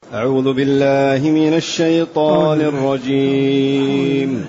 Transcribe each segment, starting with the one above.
أعوذ بالله من الشيطان الرجيم.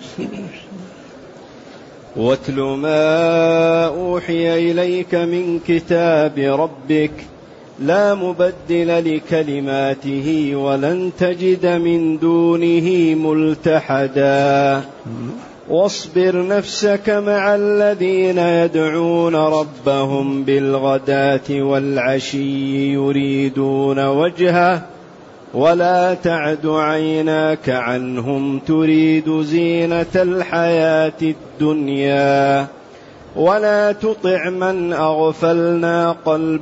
واتل ما أوحي إليك من كتاب ربك لا مبدل لكلماته ولن تجد من دونه ملتحدا واصبر نفسك مع الذين يدعون ربهم بالغداة والعشي يريدون وجهه ولا تعد عيناك عنهم تريد زينة الحياة الدنيا ولا تطع من أغفلنا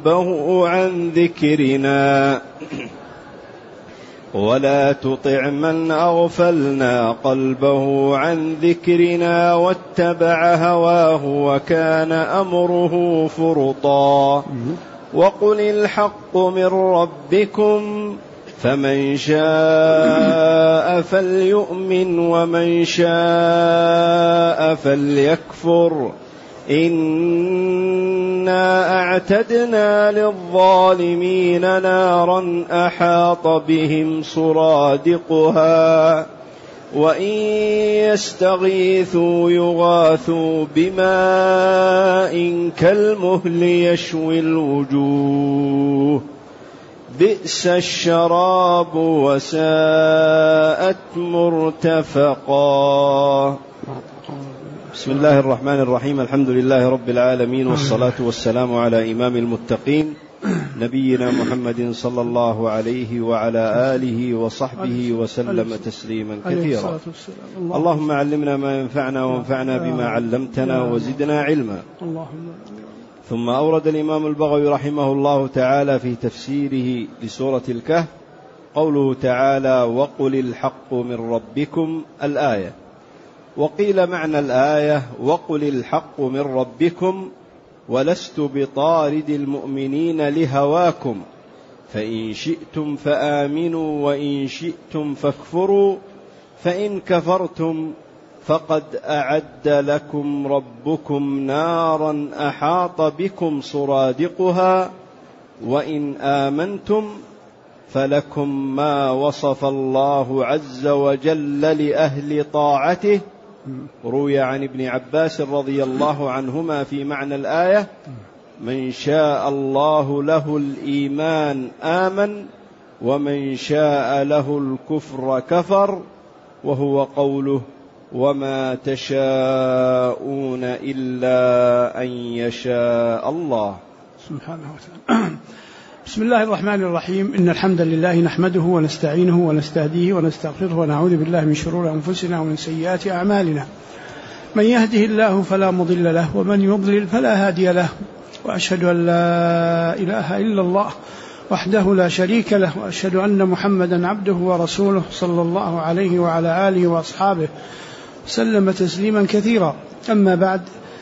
قلبه عن ذكرنا واتبع هواه وكان أمره فرطا وقل الحق من ربكم فمن شاء فليؤمن ومن شاء فليكفر إنا أعتدنا للظالمين نارا أحاط بهم سرادقها وإن يستغيثوا يغاثوا بماء كالمهل يشوي الوجوه بئس الشراب وساءت مرتفقا. بسم الله الرحمن الرحيم. الحمد لله رب العالمين والصلاة والسلام على إمام المتقين نبينا محمد صلى الله عليه وعلى آله وصحبه وسلم تسليما كثيرا. اللهم علمنا ما ينفعنا وانفعنا بما علمتنا وزدنا علما. ثم أورد الإمام البغوي رحمه الله تعالى في تفسيره لسورة الكهف قوله تعالى وقل الحق من ربكم الآية. وقيل معنى الآية وقل الحق من ربكم ولست بطارد المؤمنين لهواكم فإن شئتم فآمنوا وإن شئتم فاكفروا فإن كفرتم فقد أعد لكم ربكم نارا أحاط بكم سرادقها وإن آمنتم فلكم ما وصف الله عز وجل لأهل طاعته. روي عن ابن عباس رضي الله عنهما في معنى الآية من شاء الله له الإيمان آمن ومن شاء له الكفر كفر وهو قوله وما تشاءون إلا أن يشاء الله سبحانه وتعالى. بسم الله الرحمن الرحيم. إن الحمد لله نحمده ونستعينه ونستهديه ونستغفره ونعوذ بالله من شرور أنفسنا ومن سيئات أعمالنا. من يهده الله فلا مضل له ومن يضلل فلا هادي له وأشهد أن لا إله إلا الله وحده لا شريك له وأشهد أن محمدا عبده ورسوله صلى الله عليه وعلى آله وأصحابه سلم تسليما كثيرا. أما بعد،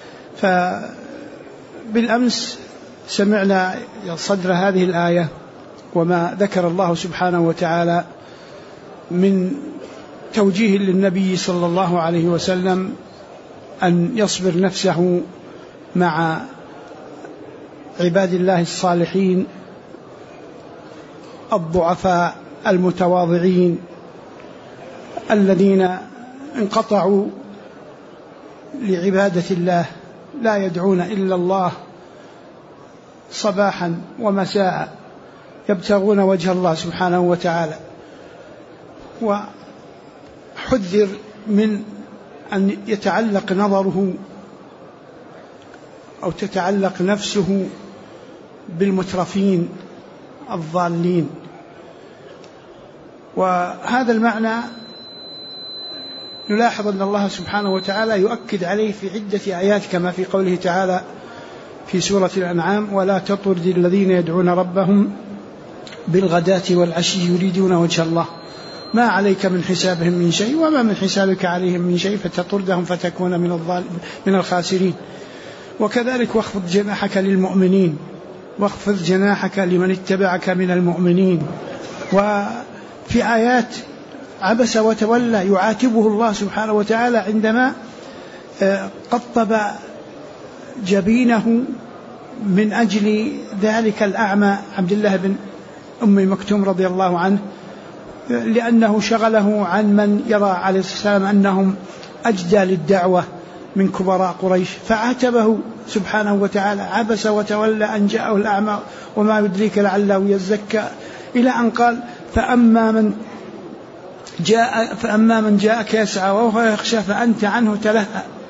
فبالأمس سمعنا صدر هذه الآية وما ذكر الله سبحانه وتعالى من توجيه للنبي صلى الله عليه وسلم أن يصبر نفسه مع عباد الله الصالحين الضعفاء المتواضعين الذين انقطعوا لعبادة الله لا يدعون إلا الله صباحا ومساء يبتغون وجه الله سبحانه وتعالى. وحذر من أن يتعلق نظره أو تتعلق نفسه بالمترفين الضالين. وهذا المعنى نلاحظ أن الله سبحانه وتعالى يؤكد عليه في عدة آيات كما في قوله تعالى في سورة الأنعام ولا تطرد الذين يدعون ربهم بالغداة والعشي يريدون وجه الله ما عليك من حسابهم من شيء وما من حسابك عليهم من شيء فتطردهم فتكون من الخاسرين. وكذلك واخفض جناحك للمؤمنين واخفض جناحك لمن اتبعك من المؤمنين. وفي آيات عبس وتولى يعاتبه الله سبحانه وتعالى عندما قطب جبينه من أجل ذلك الأعمى عبد الله بن أم مكتوم رضي الله عنه لأنه شغله عن من يرى عليه السلام أنهم أجدى للدعوة من كبراء قريش، فعاتبه سبحانه وتعالى: عبس وتولى أن جاءه الأعمى وما يدريك لعله يزكى، إلى أن قال: فأما من جاءك يسعى وهو يخشى فأنت عنه تلهى،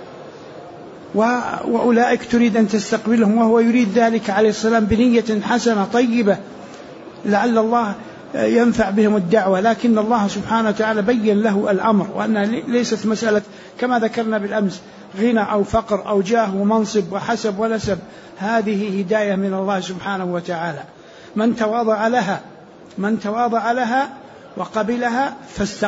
وأولئك تريد أن تستقبلهم وهو يريد ذلك عليه السلام بنية حسنة طيبة لعل الله ينفع بهم الدعوة، لكن الله سبحانه وتعالى بين له الأمر، وأنها ليست مسألة كما ذكرنا بالأمس غنى أو فقر أو جاه ومنصب وحسب ونسب، هذه هداية من الله سبحانه وتعالى. من تواضع لها وقبلها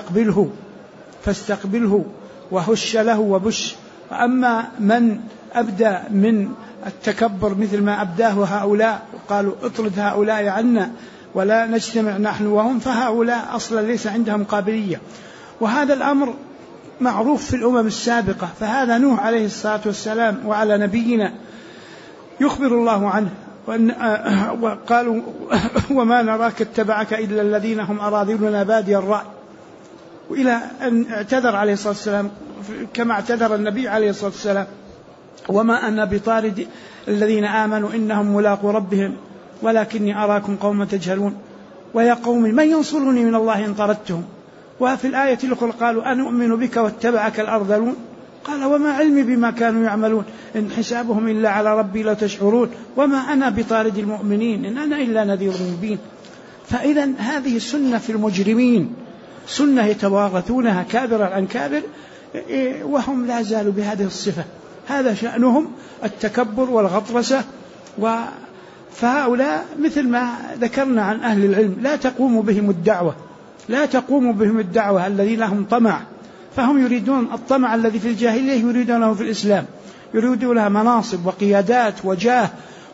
فاستقبله وهش له وبش. وأما من أبدى من التكبر مثل ما أبداه هؤلاء وقالوا اطرد هؤلاء عنا ولا نجتمع نحن وهم، فهؤلاء أصلا ليس عندهم قابلية، وهذا الأمر معروف في الأمم السابقة. فهذا نوح عليه الصلاة والسلام وعلى نبينا يخبر الله عنه، وقالوا: وما نراك اتبعك إلا الذين هم أراذلنا بادي الرأي، وإلى أن اعتذر عليه الصلاة والسلام كما اعتذر النبي عليه الصلاة والسلام: وما أنا بطارد الذين آمنوا إنهم ملاقو ربهم ولكني أراكم قوما تجهلون، ويا قوم من ينصرني من الله إن طردتهم. وفي الآية الأخرى قالوا: أنؤمن بك واتبعك الأرذلون، قال: وما علمي بما كانوا يعملون إن حسابهم إلا على ربي لو تشعرون وما أنا بطارد المؤمنين إن أنا إلا نذير مبين. فإذا هذه سنة في المجرمين، سنة يتوارثونها كابرا عن كابر، وهم لا زالوا بهذه الصفة، هذا شأنهم التكبر والغطرسة. فهؤلاء مثل ما ذكرنا عن أهل العلم لا تقوم بهم الدعوة الذين لهم طمع، فهم يريدون الطمع الذي في الجاهلية يريدونه في الإسلام، يريدون مناصب وقيادات وجاه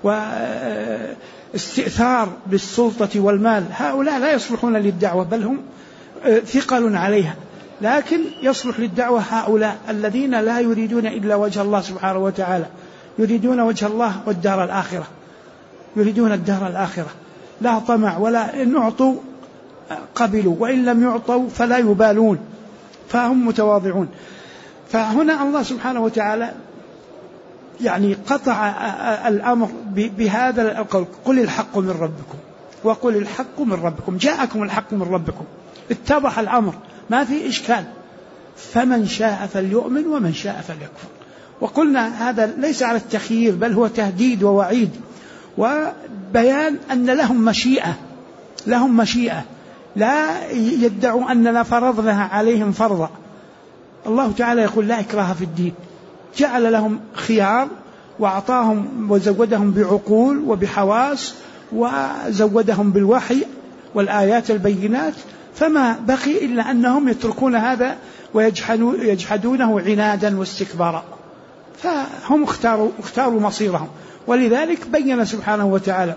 واستئثار بالسلطة والمال. هؤلاء لا يصلحون للدعوة، بل هم ثقل عليها، لكن يصلح للدعوة هؤلاء الذين لا يريدون إلا وجه الله سبحانه وتعالى، يريدون وجه الله والدار الآخرة، يريدون الدار الآخرة، لا طمع، ولا إن أعطوا قبلوا وإن لم يعطوا فلا يبالون، فهم متواضعون. فهنا الله سبحانه وتعالى يعني قطع الأمر بهذا القول: قل الحق من ربكم وقل الحق من ربكم، جاءكم الحق من ربكم، اتضح الأمر ما في إشكال، فمن شاء فليؤمن ومن شاء فليكفر. وقلنا هذا ليس على التخيير، بل هو تهديد ووعيد وبيان أن لهم مشيئة، لا يدعوا أننا فرضناها عليهم فرضا. الله تعالى يقول: لا إكراه في الدين، جعل لهم خيار وأعطاهم وزودهم بعقول وبحواس وزودهم بالوحي والآيات البينات، فما بقي إلا أنهم يتركون هذا ويجحدونه عنادا واستكبارا، فهم اختاروا مصيرهم. ولذلك بين سبحانه وتعالى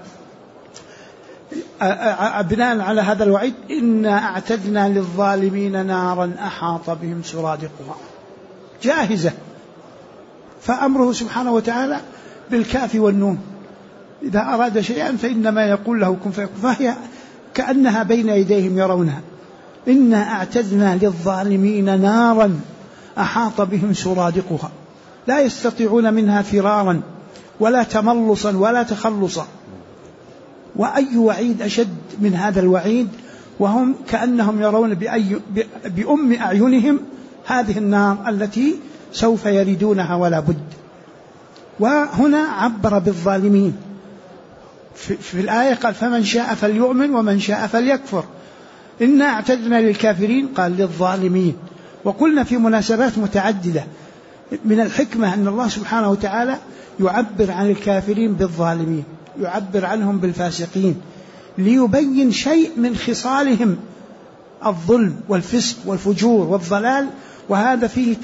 بناء على هذا الوعيد: إنا أعتدنا للظالمين نارا أحاط بهم سرادقها، جاهزة. فأمره سبحانه وتعالى بالكاف والنون، إذا أراد شيئا فإنما يقول له كن فيكون، فهي كأنها بين يديهم يرونها. إنا أعتدنا للظالمين نارا أحاط بهم سرادقها، لا يستطيعون منها فرارا ولا تملصا ولا تخلصا. وأي وعيد أشد من هذا الوعيد، وهم كأنهم يرون بأم أعينهم هذه النار التي سوف يردونها ولا بد. وهنا عبر بالظالمين في الآية، قال: فمن شاء فليؤمن ومن شاء فليكفر. إنا اعتدنا للكافرين، قال للظالمين. وقلنا في مناسبات متعددة من الحكمة أن الله سبحانه وتعالى يعبر عن الكافرين بالظالمين، يعبر عنهم بالفاسقين، ليبين شيء من خصالهم: الظلم والفسق والفجور والضلال. وهذا فيه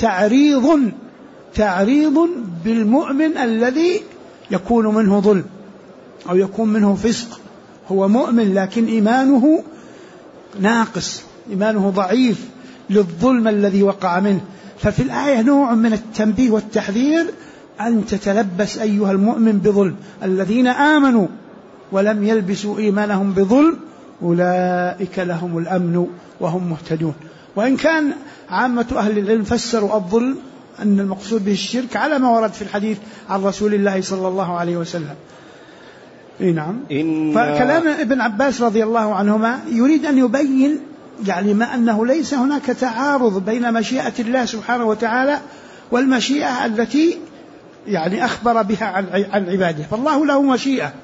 تعريض بالمؤمن الذي يكون منه ظلم أو يكون منه فسق. هو مؤمن لكن إيمانه ناقص، إيمانه ضعيف للظلم الذي وقع منه. ففي الآية نوع من التنبيه والتحذير أن تتلبس أيها المؤمن بظلم. الذين آمنوا ولم يلبسوا إيمانهم بظلم أولئك لهم الأمن وهم مهتدون. وإن كان عامة أهل العلم فسروا الظلم أن المقصود به الشرك على ما ورد في الحديث عن رسول الله صلى الله عليه وسلم. نعم. فكلام ابن عباس رضي الله عنهما يريد أن يبين يعني ما أنه ليس هناك تعارض بين مشيئة الله سبحانه وتعالى والمشيئة التي يعني أخبر بها عن عباده. فالله له مشيئة،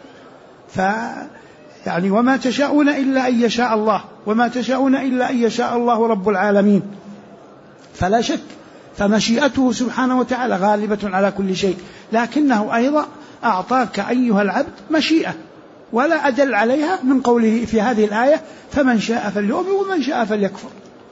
يعني وما تشاءون إلا أن يشاء الله، وما تشاءون إلا أن يشاء الله رب العالمين. فلا شك فمشيئته سبحانه وتعالى غالبة على كل شيء، لكنه أيضا أعطاك أيها العبد مشيئة، ولا أدل عليها من قوله في هذه الآية فمن شاء فليؤمن ومن شاء فليكفر.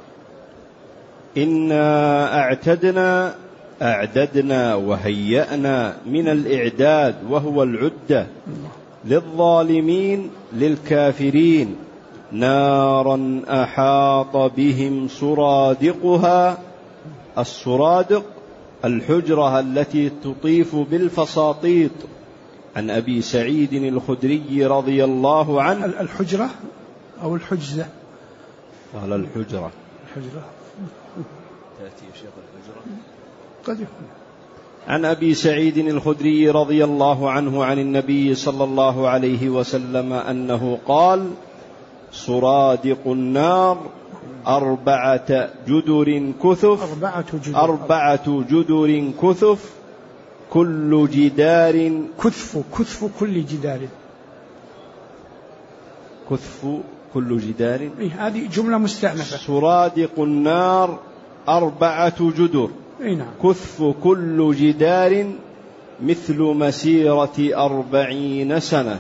إنا أعددنا وهيأنا من الإعداد وهو العدة للظالمين للكافرين نارا أحاط بهم سرادقها. السرادق الحجرة التي تطيف بالفساطيط. عن أبي سعيد الخدري رضي الله عنه. الحجرة أو الحجزة؟ قال الحجرة. تأتي شيخ الحجرة قد يكون. عن أبي سعيد الخدري رضي الله عنه عن النبي صلى الله عليه وسلم أنه قال: سرادق النار 4 جدر كثف. 4 جدر كثف كل جدار كثف كل جدار. كثف كل جدار، هذه جملة مستأنفة. سرادق النار 4 جدر كثف كل جدار مثل مسيرة 40 سنة.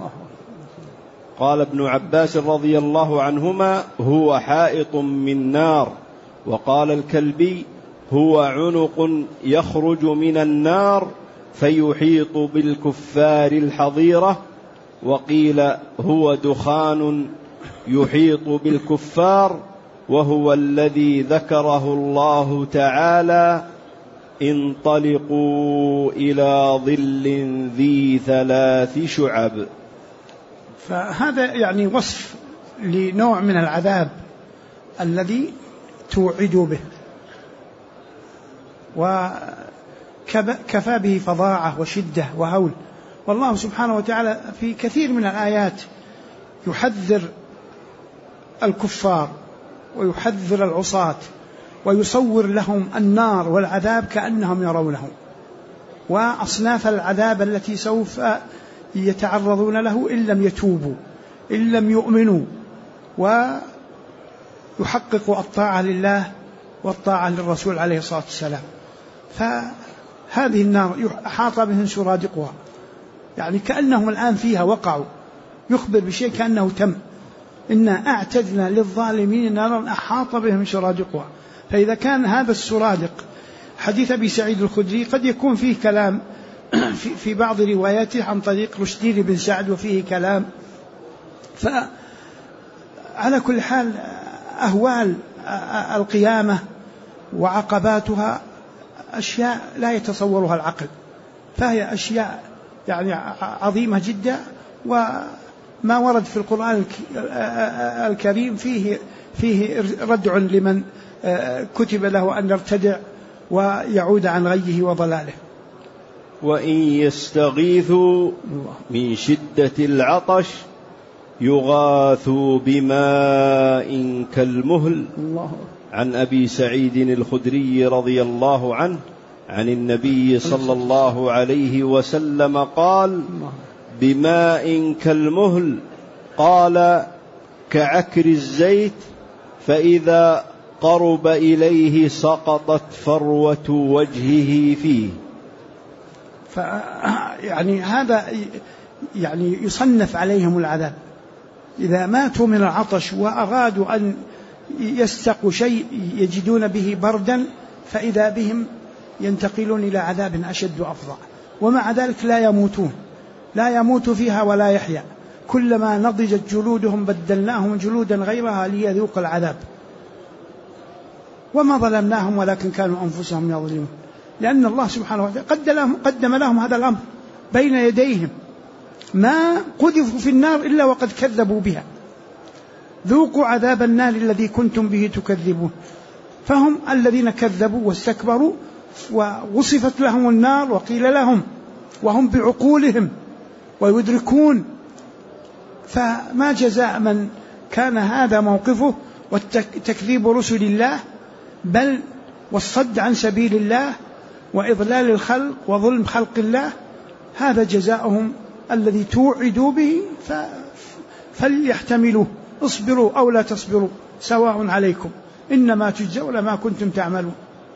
قال ابن عباس رضي الله عنهما: هو حائط من نار. وقال الكلبي: هو عنق يخرج من النار فيحيط بالكفار الحظيرة. وقيل: هو دخان يحيط بالكفار، وهو الذي ذكره الله تعالى: انطلقوا إلى ظل ذي 3 شعب. فهذا يعني وصف لنوع من العذاب الذي توعدوا به، وكفى به فظاعة وشدة وهول. والله سبحانه وتعالى في كثير من الآيات يحذر الكفار ويحذر العصاة ويصور لهم النار والعذاب كأنهم يرونه، وأصناف العذاب التي سوف يتعرضون له إن لم يتوبوا، إن لم يؤمنوا ويحققوا الطاعة لله والطاعة للرسول عليه الصلاة والسلام. فهذه النار أحاط بهم سرادقها، يعني كأنهم الآن فيها وقعوا، يخبر بشيء كأنه تم. إنا أعتدنا للظالمين نارا أحاط بهم سرادقها. فإذا كان هذا السرادق حديث أبي سعيد الخدري قد يكون فيه كلام في بعض رواياته عن طريق رشدين بن سعد وفيه كلام، فعلى كل حال أهوال القيامة وعقباتها أشياء لا يتصورها العقل، فهي أشياء يعني عظيمة جدا. وما ورد في القرآن الكريم فيه ردع لمن كتب له أن يرتدع ويعود عن غيه وضلاله. وإن يستغيثوا من شدة العطش يغاثوا بماء كالمهل. عن أبي سعيد الخدري رضي الله عنه عن النبي صلى الله عليه وسلم قال: بماء كالمهل، قال: كعكر الزيت، فإذا قرب إليه سقطت فروة وجهه فيه. يعني هذا يعني يصنف عليهم العذاب إذا ماتوا من العطش وأرادوا أن يستقوا شيء يجدون به بردا، فإذا بهم ينتقلون إلى عذاب أشد وأفظع، ومع ذلك لا يموت فيها ولا يحيا. كلما نضجت جلودهم بدلناهم جلودا غيرها ليذوق العذاب. وما ظلمناهم ولكن كانوا أنفسهم يظلمون، لأن الله سبحانه وتعالى قدم لهم هذا الأمر بين يديهم، ما قذفوا في النار إلا وقد كذبوا بها. ذوقوا عذاب النار الذي كنتم به تكذبون. فهم الذين كذبوا واستكبروا ووصفت لهم النار وقيل لهم وهم بعقولهم ويدركون. فما جزاء من كان هذا موقفه وتكذيب رسل الله بل والصد عن سبيل الله وإضلال الخلق وظلم خلق الله، هذا جزاؤهم الذي توعدوا به فليحتملوه. اصبروا أو لا تصبروا سواء عليكم إنما تجزون ما كنتم تعملون.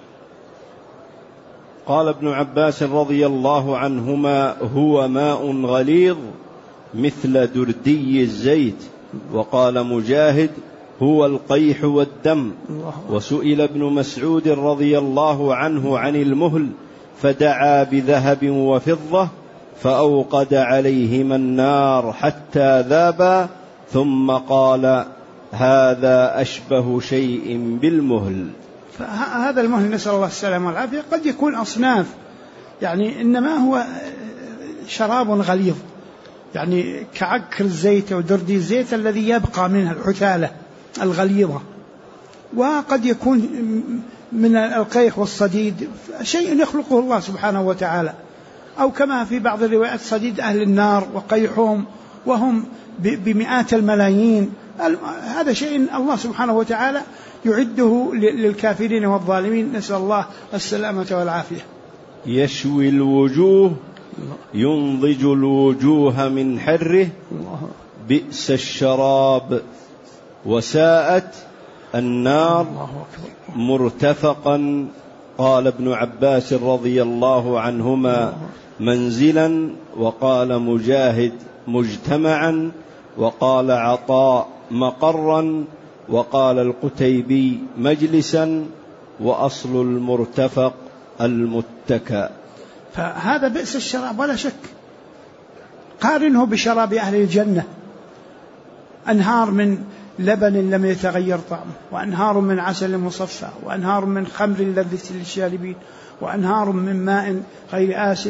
قال ابن عباس رضي الله عنهما: هو ماء غليظ مثل دردي الزيت. وقال مجاهد: هو القيح والدم. وسئل ابن مسعود رضي الله عنه عن المهل فدعا بذهب وفضة فأوقد عليهما النار حتى ذابا ثم قال: هذا أشبه شيء بالمهل. فهذا المهل نسأل الله السلامة والعافية قد يكون أصناف، يعني إنما هو شراب غليظ، يعني كعكر الزيت أو دردي الزيت الذي يبقى منها الحثالة الغليظة. وقد يكون من القيح والصديد شيء يخلقه الله سبحانه وتعالى، أو كما في بعض الروايات صديد أهل النار وقيحهم وهم بمئات الملايين. هذا شيء الله سبحانه وتعالى يعده للكافرين والظالمين، نسأل الله السلامة والعافية. يشوي الوجوه ينضج الوجوه من حره بئس الشراب وساءت النار مرتفقا. قال ابن عباس رضي الله عنهما: منزلا. وقال مجاهد: مجتمعا. وقال عطاء: مقرا. وقال القتيبي: مجلسا. وأصل المرتفق المتكى. فهذا بئس الشراب ولا شك. قارنه بشراب أهل الجنة: أنهار من لبن لم يتغير طعمه، وأنهار من عسل مصفى، وأنهار من خمر لذة للشاربين، وأنهار من ماء غير آسن،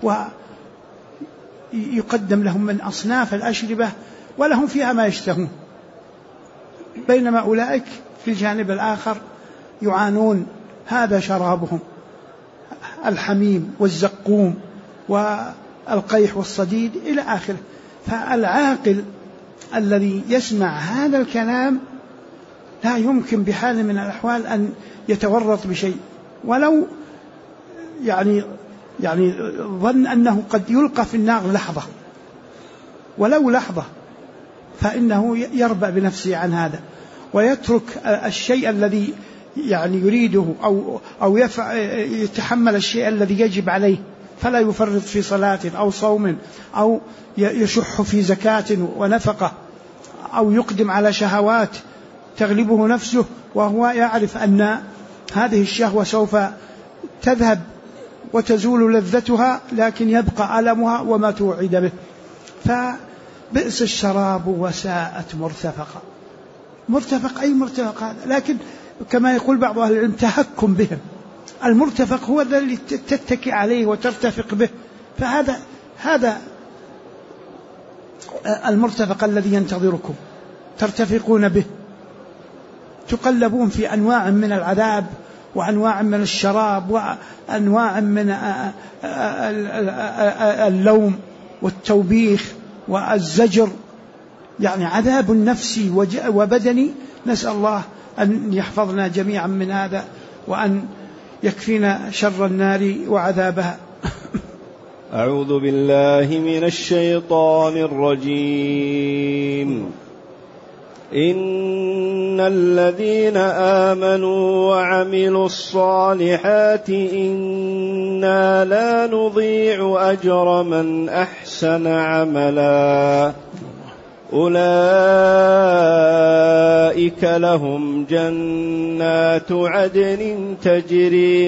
ويقدم لهم من أصناف الأشربة ولهم فيها ما يشتهون. بينما أولئك في الجانب الآخر يعانون، هذا شرابهم الحميم والزقوم والقيح والصديد إلى آخره. فالعاقل الذي يسمع هذا الكلام لا يمكن بحال من الأحوال أن يتورط بشيء، ولو يعني ظن أنه قد يلقى في النار لحظة، ولو لحظة، فإنه يربأ بنفسه عن هذا ويترك الشيء الذي يعني يريده أو يتحمل الشيء الذي يجب عليه، فلا يفرط في صلاة أو صوم أو يشح في زكاة ونفقة أو يقدم على شهوات تغلبه نفسه وهو يعرف أن هذه الشهوة سوف تذهب وتزول لذتها لكن يبقى ألمها وما توعد به. فبئس الشراب وساءت مرتفقا. مرتفق أي مرتفق هذا، لكن كما يقول بعض أهل العلم تهكم بهم. المرتفق هو الذي تتكئ عليه وترتفق به، فهذا المرتفق الذي ينتظركم، ترتفقون به، تقلبون في أنواع من العذاب وأنواع من الشراب وأنواع من اللوم والتوبيخ والزجر، يعني عذاب نفسي وبدني. نسأل الله أن يحفظنا جميعا من هذا وأن يكفينا شر النار وعذابها. أعوذ بالله من الشيطان الرجيم. إن الذين آمنوا وعملوا الصالحات إنا لا نضيع أجر من أحسن عملا أولئك لهم جنات عدن تجري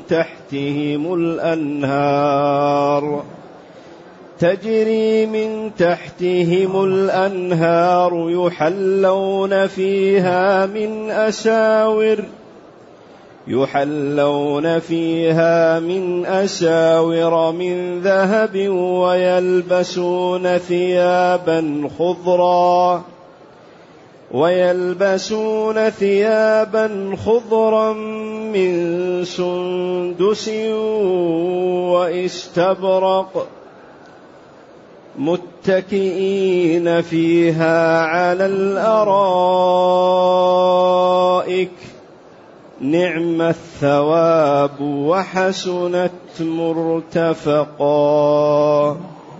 من تحتهم الأنهار يحلون فيها من أساور من ذهب ويلبسون ثيابا ويلبسون ثيابا خضرا من سندس واستبرق متكئين فيها على الأرائك نعم الثواب وحسنت مرتفقا.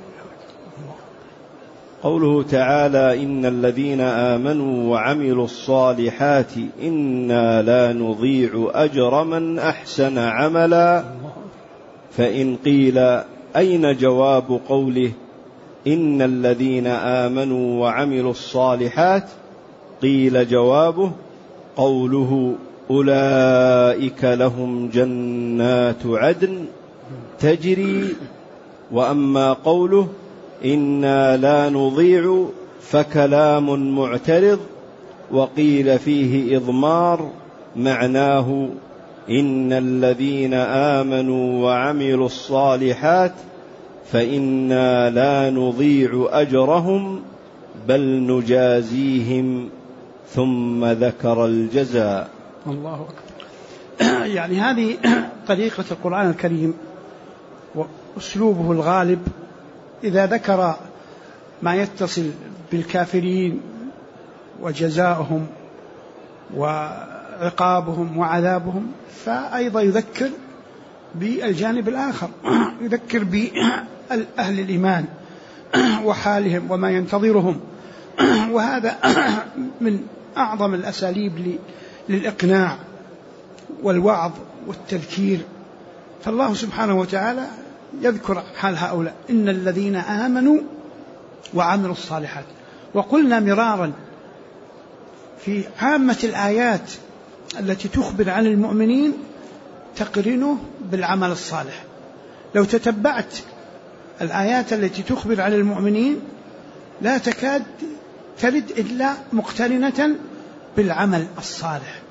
قوله تعالى إن الذين آمنوا وعملوا الصالحات إنا لا نضيع أجر من أحسن عملا. فإن قيل أين جواب قوله إن الذين آمنوا وعملوا الصالحات؟ قيل جوابه قوله أولئك لهم جنات عدن تجري. وأما قوله إنا لا نضيع فكلام معترض، وقيل فيه إضمار معناه إن الذين آمنوا وعملوا الصالحات فإنا لا نضيع أجرهم بل نجازيهم، ثم ذكر الجزاء. الله أكبر. يعني هذه طريقة القرآن الكريم وأسلوبه الغالب، إذا ذكر ما يتصل بالكافرين وجزاؤهم وعقابهم وعذابهم، فأيضا يذكر بالجانب الآخر، يذكر بأهل الإيمان وحالهم وما ينتظرهم. وهذا من أعظم الأساليب للإقناع والوعظ والتذكير. فالله سبحانه وتعالى يذكر حال هؤلاء إن الذين آمنوا وعملوا الصالحات. وقلنا مرارا في عامة الآيات التي تخبر عن المؤمنين تقرنه بالعمل الصالح. لو تتبعت الآيات التي تخبر عن المؤمنين لا تكاد ترد إلا مقترنة بالعمل الصالح.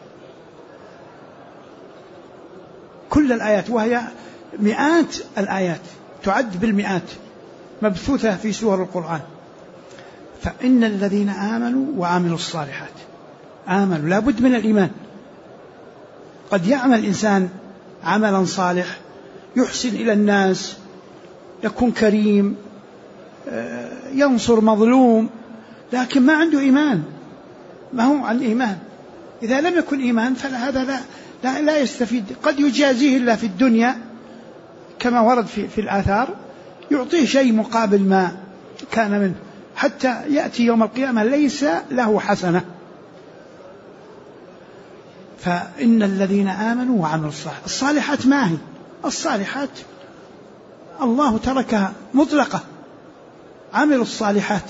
كل الآيات، وهي مئات الآيات تعد بالمئات مبثوثة في سور القرآن. فإن الذين آمنوا وعملوا الصالحات، آمنوا لا بد من الإيمان. قد يعمل إنسان عملا صالح يحسن إلى الناس، يكون كريم، ينصر مظلوم، لكن ما عنده إيمان، ما هو عن إيمان. إذا لم يكن إيمان فهذا لا يستفيد. قد يجازيه الله في الدنيا كما ورد في الآثار، يعطيه شيء مقابل ما كان منه، حتى يأتي يوم القيامة ليس له حسنة. فإن الذين آمنوا وعملوا الصالحات. الصالحات ما هي؟ الصالحات الله تركها مطلقة. عملوا الصالحات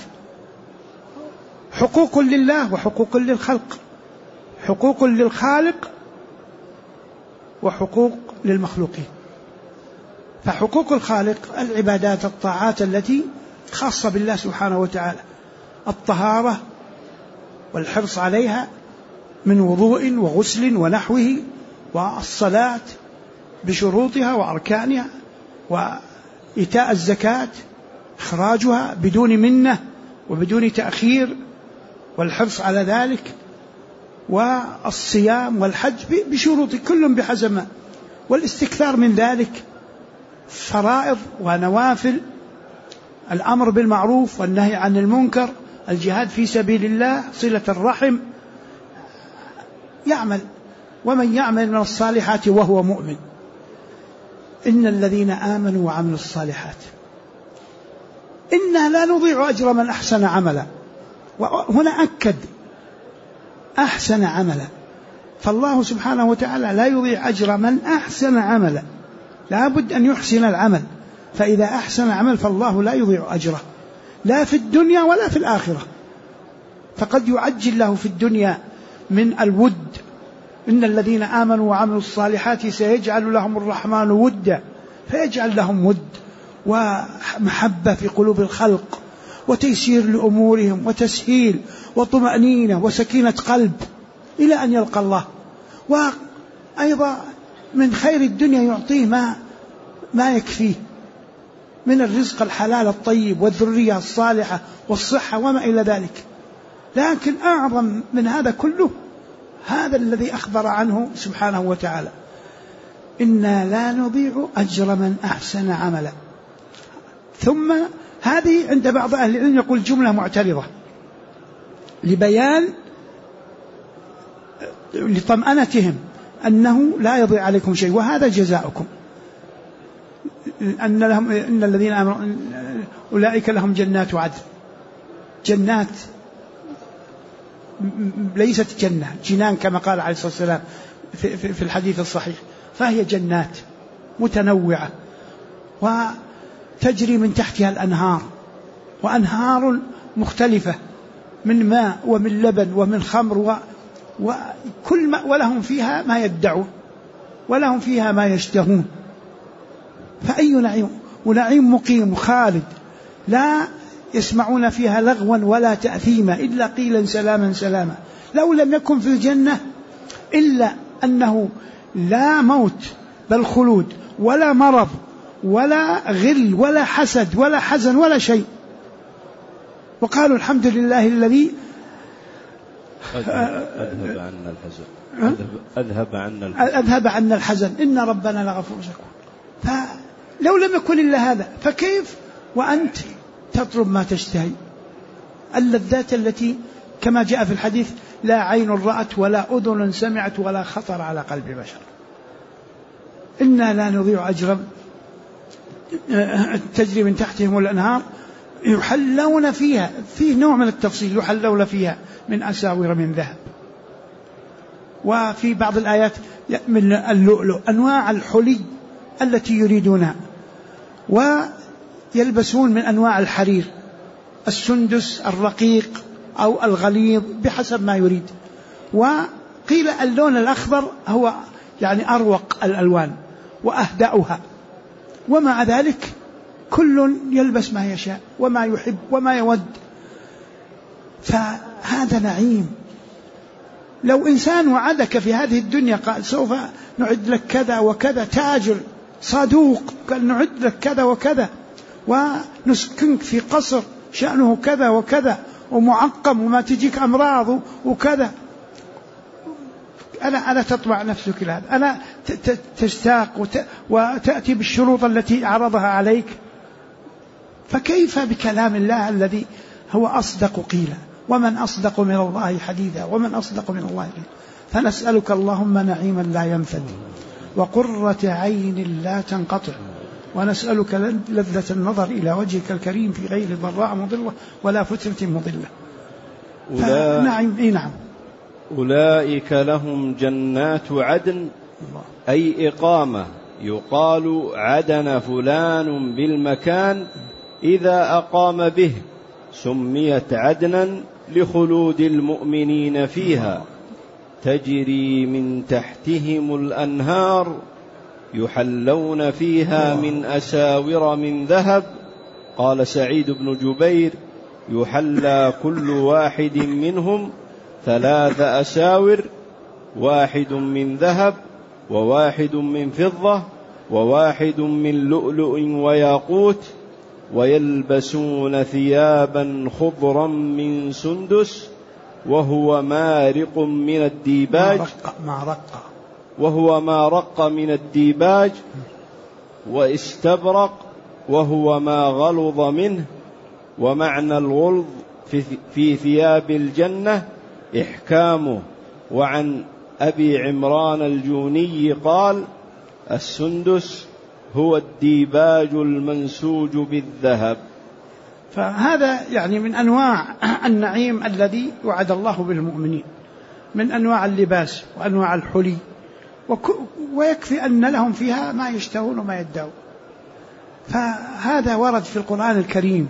حقوق لله وحقوق للخلق، حقوق للخالق وحقوق للمخلوقين. فحقوق الخالق العبادات الطاعات التي خاصة بالله سبحانه وتعالى، الطهارة والحرص عليها من وضوء وغسل ونحوه، والصلاة بشروطها وأركانها، وإيتاء الزكاة إخراجها بدون منة وبدون تأخير والحرص على ذلك، والصيام والحج بشروط كل بحسب ما، والاستكثار من ذلك، فرائض ونوافل، الأمر بالمعروف والنهي عن المنكر، الجهاد في سبيل الله، صلة الرحم. يعمل، ومن يعمل من الصالحات وهو مؤمن. إن الذين آمنوا وعملوا الصالحات إنا لا نضيع أجر من أحسن عملا. وهنا أكد أحسن عملا، فالله سبحانه وتعالى لا يضيع أجر من أحسن عملا، لا بد أن يحسن العمل. فإذا أحسن عمل فالله لا يضيع أجره، لا في الدنيا ولا في الآخرة. فقد يعجل له في الدنيا من الود، إن الذين آمنوا وعملوا الصالحات سيجعل لهم الرحمن ودا، فيجعل لهم ود ومحبة في قلوب الخلق، وتيسير لأمورهم، وتسهيل، وطمأنينة، وسكينة قلب إلى أن يلقى الله. وأيضا من خير الدنيا يعطيه ما يكفيه من الرزق الحلال الطيب والذرية الصالحة والصحة وما إلى ذلك. لكن أعظم من هذا كله هذا الذي أخبر عنه سبحانه وتعالى: إنا لا نضيع أجر من أحسن عملا. ثم هذه عند بعض أهل العلم يقول جملة معترضة لبيان لطمأنتهم أنه لا يضيع عليكم شيء وهذا جزاؤكم، إن الذين آمنوا أولئك لهم جنات عدن. جنات ليست جنة جنان كما قال عليه الصلاة والسلام في الحديث الصحيح، فهي جنات متنوعة وتجري من تحتها الأنهار، وأنهار مختلفة من ماء ومن لبن ومن خمر وكل ما، ولهم فيها ما يدعون ولهم فيها ما يشتهون. فأي نعيم، ونعيم مقيم خالد لا يسمعون فيها لغوا ولا تأثيما إلا قيلا سلاما سلاما. لو لم يكن في الجنة إلا أنه لا موت بل خلود ولا مرض ولا غل ولا حسد ولا حزن ولا شيء. وقالوا الحمد لله الذي أذهب عنا الحزن إن ربنا لغفور شكور. فلو لم يكن إلا هذا فكيف وأنت تطلب ما تشتهي؟ اللذات التي كما جاء في الحديث: لا عين رأت ولا أذن سمعت ولا خطر على قلب بشر. إنا لا نضيع أجرا تجري من تحتهم الأنهار يحلون فيها، فيه نوع من التفصيل، يحلون فيها من أساور من ذهب. وفي بعض الآيات من اللؤلؤ، أنواع الحلي التي يريدونها. ويلبسون من أنواع الحرير، السندس الرقيق أو الغليظ بحسب ما يريد. وقيل اللون الأخضر هو يعني أروق الألوان وأهدأها. ومع ذلك كل يلبس ما يشاء وما يحب وما يود. فهذا نعيم. لو إنسان وعدك في هذه الدنيا قال سوف نعد لك كذا وكذا، تاجر صدوق قال نعد لك كذا وكذا ونسكنك في قصر شأنه كذا وكذا ومعقم وما تجيك أمراض وكذا، ألا تطمع نفسك لهذا؟ ألا تشتاق وتأتي بالشروط التي عرضها عليك؟ فكيف بكلام الله الذي هو أصدق قيلا؟ ومن أصدق من الله حديثا ومن أصدق من الله قيلا. فنسألك اللهم نعيما لا ينفد وقرة عين لا تنقطع، ونسألك لذة النظر إلى وجهك الكريم في غير ضراء مضرة ولا فتنة مضلة. نعم. أولئك لهم جنات عدن، أي إقامة، يقال عدن فلان بالمكان إذا أقام به، سميت عدنا لخلود المؤمنين فيها، تجري من تحتهم الأنهار، يحلون فيها من أساور من ذهب. قال سعيد بن جبير: يحلى كل واحد منهم 3 أساور، 1 من ذهب و1 من فضة و1 من لؤلؤ وياقوت، ويلبسون ثيابا خضرا من سندس وهو مارق من الديباج، وهو ما رق من الديباج، واستبرق وهو ما غلظ منه. ومعنى الغلظ في ثياب الجنة إحكامه. وعن أبي عمران الجوني قال: السندس هو الديباج المنسوج بالذهب. فهذا يعني من أنواع النعيم الذي وعد الله بالمؤمنين، من أنواع اللباس وأنواع الحلي، ويكفي أن لهم فيها ما يشتهون وما يدعون. فهذا ورد في القرآن الكريم،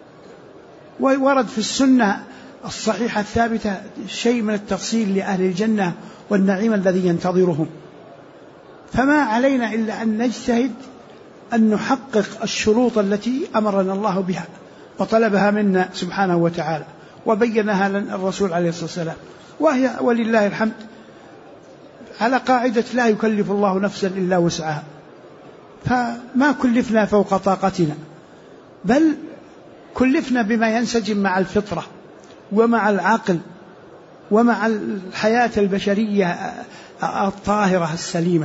وورد في السنة الصحيحة الثابتة شيء من التفصيل لأهل الجنة والنعيم الذي ينتظرهم. فما علينا إلا أن نجتهد أن نحقق الشروط التي أمرنا الله بها وطلبها منا سبحانه وتعالى وبينها لنا الرسول عليه الصلاة والسلام، وهي ولله الحمد على قاعدة لا يكلف الله نفسا إلا وسعها. فما كلفنا فوق طاقتنا، بل كلفنا بما ينسجم مع الفطرة ومع العقل ومع الحياة البشرية الطاهرة السليمة.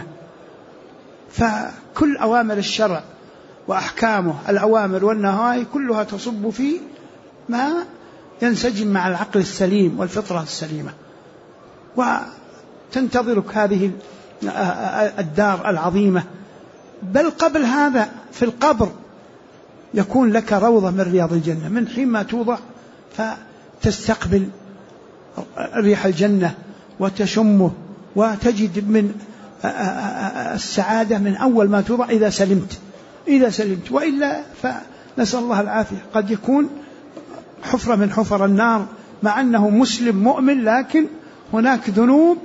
فكل أوامر الشرع وأحكامه الأوامر والنهاي كلها تصب في ما ينسجم مع العقل السليم والفطرة السليمة، وتنتظرك هذه الدار العظيمة. بل قبل هذا في القبر يكون لك روضة من رياض الجنة، من حين ما توضع فتستقبل ريح الجنة وتشمه وتجد من السعادة من أول ما توضع إذا سلمت، وإلا فنسأل الله العافية قد يكون حفرة من حفر النار مع أنه مسلم مؤمن، لكن هناك ذنوب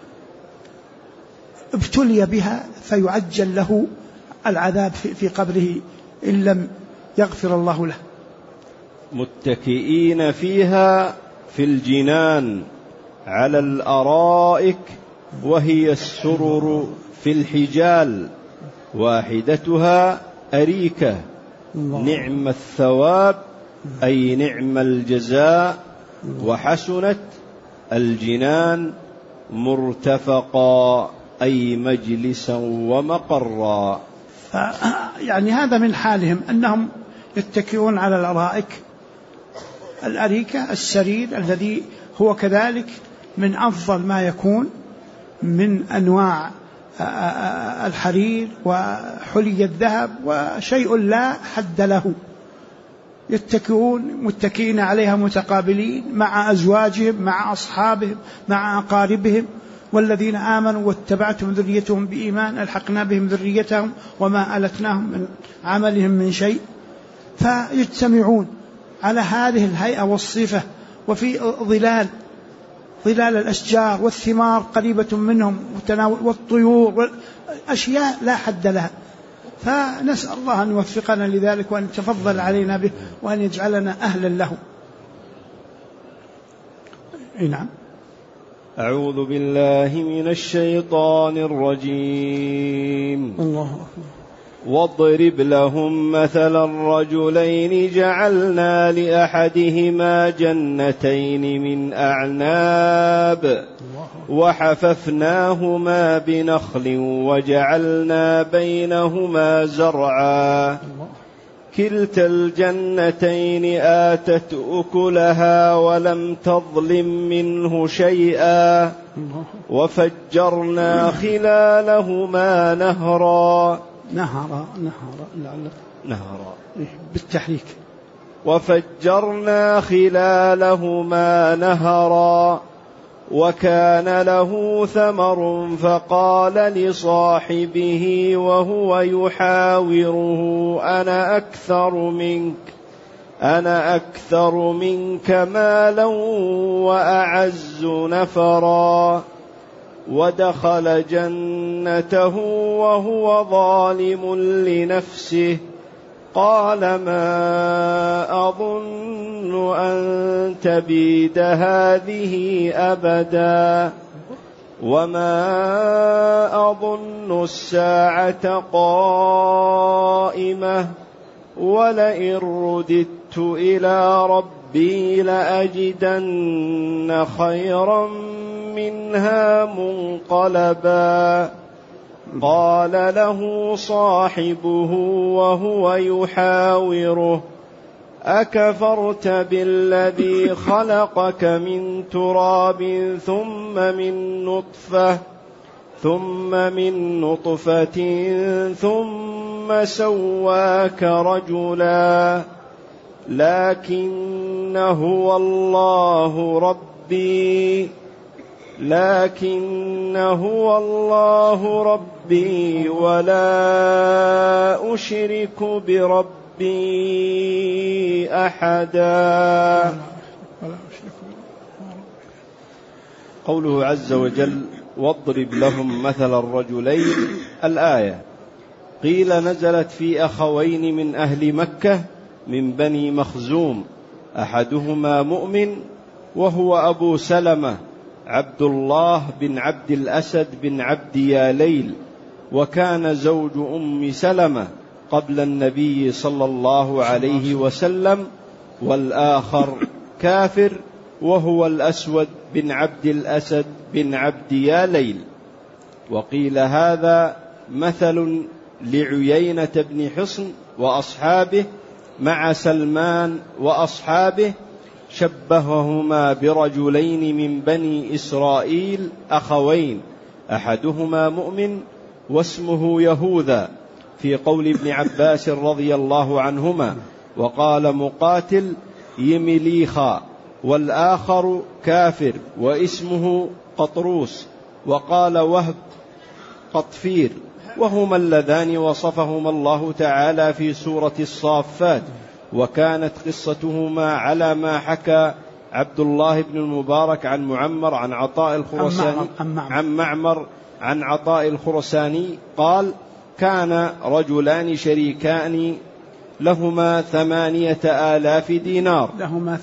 ابتلي بها فيعجل له العذاب في قبره إن لم يغفر الله له. متكئين فيها في الجنان على الأرائك وهي السرر في الحجال، واحدتها أريكة، نعم الثواب أي نعم الجزاء، وحسنت الجنان مرتفقا أي مجلسا ومقرا. يعني هذا من حالهم أنهم يتكئون على الأرائك. الأريكة السرير الذي هو كذلك من أفضل ما يكون من أنواع الحرير وحلي الذهب وشيء لا حد له، يتكئون متكئين عليها متقابلين مع أزواجهم مع أصحابهم مع أقاربهم، والذين آمنوا واتبعتهم ذريتهم بإيمان ألحقنا بهم ذريتهم وما ألتناهم من عملهم من شيء. فيجتمعون على هذه الهيئة والصفة، وفي ظلال الأشجار والثمار قريبة منهم والطيور والأشياء لا حد لها. فنسأل الله أن يوفقنا لذلك وأن يتفضل علينا به وأن يجعلنا أهلا له. نعم. أعوذ بالله من الشيطان الرجيم. الله أكبر. واضرب لهم مثلا الرجلين جعلنا لأحدهما جنتين من أعناب وحففناهما بنخل وجعلنا بينهما زرعا كلتا الجنتين آتت أكلها ولم تظلم منه شيئا وفجرنا خلالهما نهرا بالتحريك. وفجرنا خلالهما نهرا وكان له ثمر فقال لصاحبه وهو يحاوره أنا أكثر منك مالا وأعز نفرا. ودخل جنته وهو ظالم لنفسه قال ما أظن أن تبيد هذه أبدا وما أظن الساعة قائمة ولئن رددت إلى ربي لأجدن خيرا منها منقلبا. قال له صاحبه وهو يحاوره أكفرت بالذي خلقك من تراب ثم من نطفة ثم سواك رجلا لكن هو الله ربي ولا أشرك بربي أحدا. قوله عز وجل واضرب لهم مثل الرجلين، الآية قيل نزلت في أخوين من أهل مكة من بني مخزوم، أحدهما مؤمن وهو أبو سلمة عبد الله بن عبد الأسد بن عبد ياليل، وكان زوج أم سلمة قبل النبي صلى الله عليه وسلم، والآخر كافر وهو الأسود بن عبد الأسد بن عبد ياليل. وقيل هذا مثل لعيينة بن حصن وأصحابه مع سلمان وأصحابه، شبههما برجلين من بني إسرائيل أخوين، أحدهما مؤمن واسمه يهوذا، في قول ابن عباس رضي الله عنهما. وقال مقاتل يمليخا، والآخر كافر واسمه قطروس. وقال وهب قطفير، وهما اللذان وصفهما الله تعالى في سورة الصافات، وكانت قصتهما على ما حكى عبد الله بن المبارك عن معمر عن عطاء الخرساني عن معمر عن عطاء الخرساني قال: كان رجلان شريكان لهما 8,000 دينار، لهما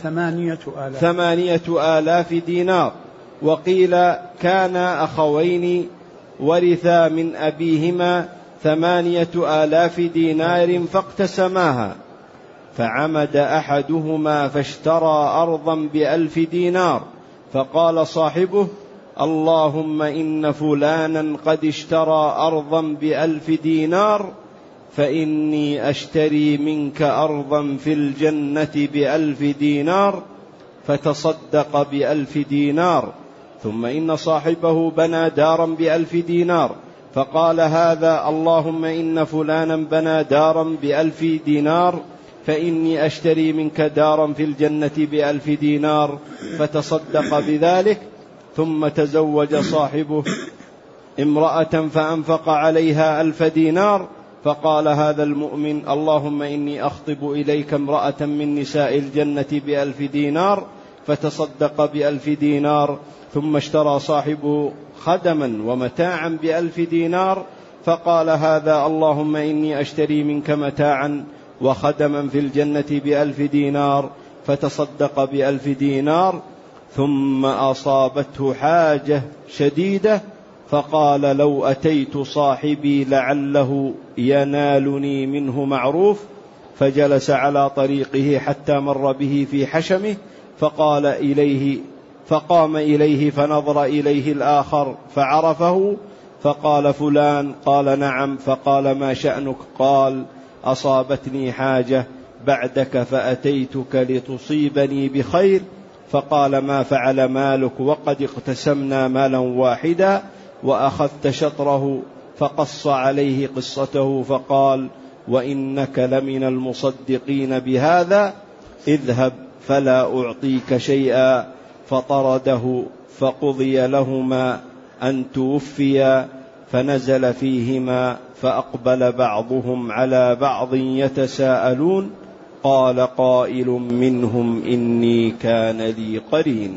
8,000 دينار. وقيل كان أخوين ورثا من أبيهما 8,000 دينار فاقتسماها، فعمد أحدهما فاشترى أرضا ب1,000 دينار، فقال صاحبه: اللهم إن فلانا قد اشترى أرضا ب1,000 دينار، فإني أشتري منك أرضا في الجنة ب1,000 دينار، فتصدق ب1,000 دينار. ثم إن صاحبه بنى دارا ب1,000 دينار، فقال هذا: اللهم إن فلانا بنى دارا ب1,000 دينار، فإني أشتري منك دارا في الجنة ب1,000 دينار، فتصدق بذلك. ثم تزوج صاحبه امرأة فأنفق عليها 1,000 دينار، فقال هذا المؤمن: اللهم إني أخطب إليك امرأة من نساء الجنة ب1,000 دينار، فتصدق ب1,000 دينار. ثم اشترى صاحبه خدما ومتاعا ب1,000 دينار، فقال هذا: اللهم إني أشتري منك متاعا وخدما في الجنة ب1,000 دينار، فتصدق ب1,000 دينار. ثم أصابته حاجة شديدة، فقال: لو أتيت صاحبي لعله ينالني منه معروف، فجلس على طريقه حتى مر به في حشمه، فقام إليه فنظر إليه الآخر فعرفه، فقال: فلان؟ قال: نعم. فقال: ما شأنك؟ قال: أصابتني حاجة بعدك فأتيتك لتصيبني بخير. فقال: ما فعل مالك وقد اقتسمنا مالا واحدا وأخذت شطره؟ فقص عليه قصته، فقال: وإنك لمن المصدقين بهذا، اذهب فلا أعطيك شيئا. فطرده، فقضي لهما أن توفيا، فنزل فيهما، فأقبل بعضهم على بعض يتساءلون، قال قائل منهم: إني كان لي قرين.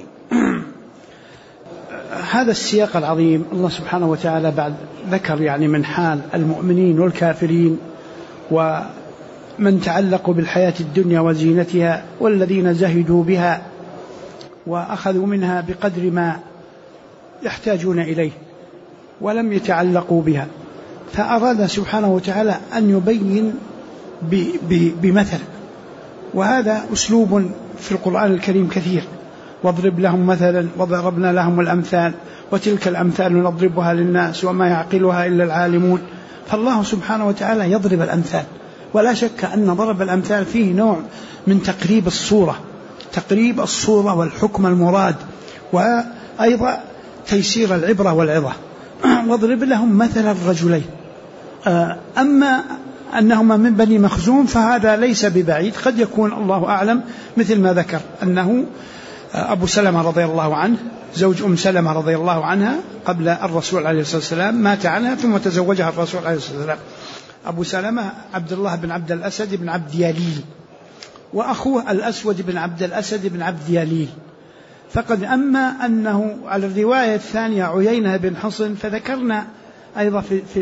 هذا السياق العظيم الله سبحانه وتعالى بعد ذكر من حال المؤمنين والكافرين ومن تعلقوا بالحياة الدنيا وزينتها، والذين زهدوا بها وأخذوا منها بقدر ما يحتاجون إليه ولم يتعلقوا بها، فأراد سبحانه وتعالى أن يبين بمثل، وهذا أسلوب في القرآن الكريم كثير: واضرب لهم مثلا وضربنا لهم الأمثال وتلك الأمثال نضربها للناس وما يعقلها إلا العالمون. فالله سبحانه وتعالى يضرب الأمثال، ولا شك أن ضرب الأمثال فيه نوع من تقريب الصورة والحكم المراد، وأيضا تيسير العبرة والعظة. واضرب لهم مثل الرجلين. أما أنهما من بني مخزوم فهذا ليس ببعيد، قد يكون الله أعلم، مثل ما ذكر أنه أبو سلمة رضي الله عنه زوج أم سلمة رضي الله عنها قبل الرسول عليه الصلاة والسلام مات عنها ثم تزوجها الرسول عليه الصلاة والسلام. أبو سلمة عبد الله بن عبد الأسد بن عبد ياليل، وأخوه الأسود بن عبد الأسد بن عبد ياليل. فقد أما أنه على الرواية الثانية عيينة بن حصن، فذكرنا أيضا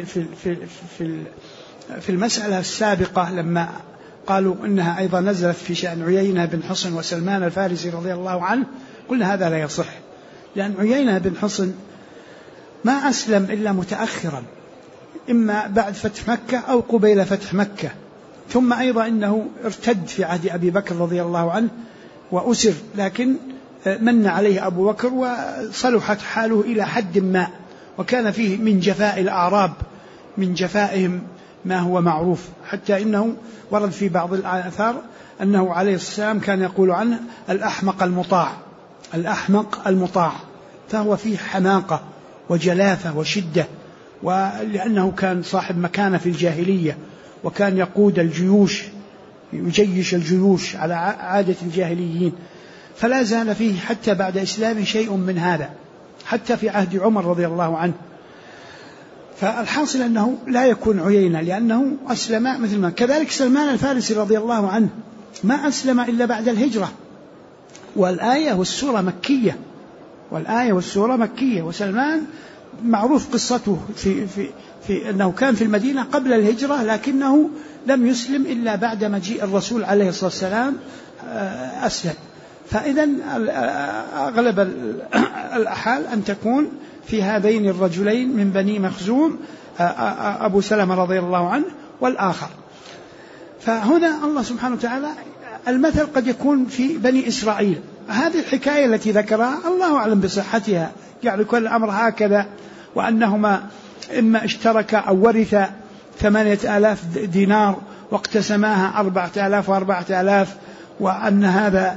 في المسألة السابقة لما قالوا إنها أيضا نزلت في شأن عيينة بن حصن وسلمان الفارسي رضي الله عنه، قلنا هذا لا يصح، لأن عيينة بن حصن ما أسلم إلا متأخرا، إما بعد فتح مكة أو قبيل فتح مكة، ثم أيضا إنه ارتد في عهد أبي بكر رضي الله عنه وأسر، لكن من عليه أبو بكر وصلحت حاله إلى حد ما، وكان فيه من جفاء الأعراب، من جفائهم ما هو معروف، حتى إنه ورد في بعض الآثار أنه عليه السلام كان يقول عنه الأحمق المطاع، الأحمق المطاع، فهو فيه حماقة وجلاثة وشدة، ولأنه كان صاحب مكانة في الجاهلية، وكان يقود الجيوش، يجيش الجيوش على عادة الجاهليين، فلا زال فيه حتى بعد إسلامه شيء من هذا، حتى في عهد عمر رضي الله عنه. فالحاصل أنه لا يكون عيينة، لأنه أسلم مثل ما كذلك سلمان الفارسي رضي الله عنه ما أسلم إلا بعد الهجرة، والآية والسورة مكية، والآية والسورة مكية، وسلمان معروف قصته في أنه كان في المدينة قبل الهجرة، لكنه لم يسلم إلا بعد مجيء الرسول عليه الصلاة والسلام أسلم. فإذا أغلب الأحال أن تكون في هذين الرجلين من بني مخزوم، أبو سلمة رضي الله عنه والآخر. فهنا الله سبحانه وتعالى المثل قد يكون في بني إسرائيل. هذه الحكاية التي ذكرها الله أعلم بصحتها، يعني كل الأمر هكذا، وأنهما إما اشتركا أو ورثا 8,000 دينار واقتسماها 4,000 و4,000، وأن هذا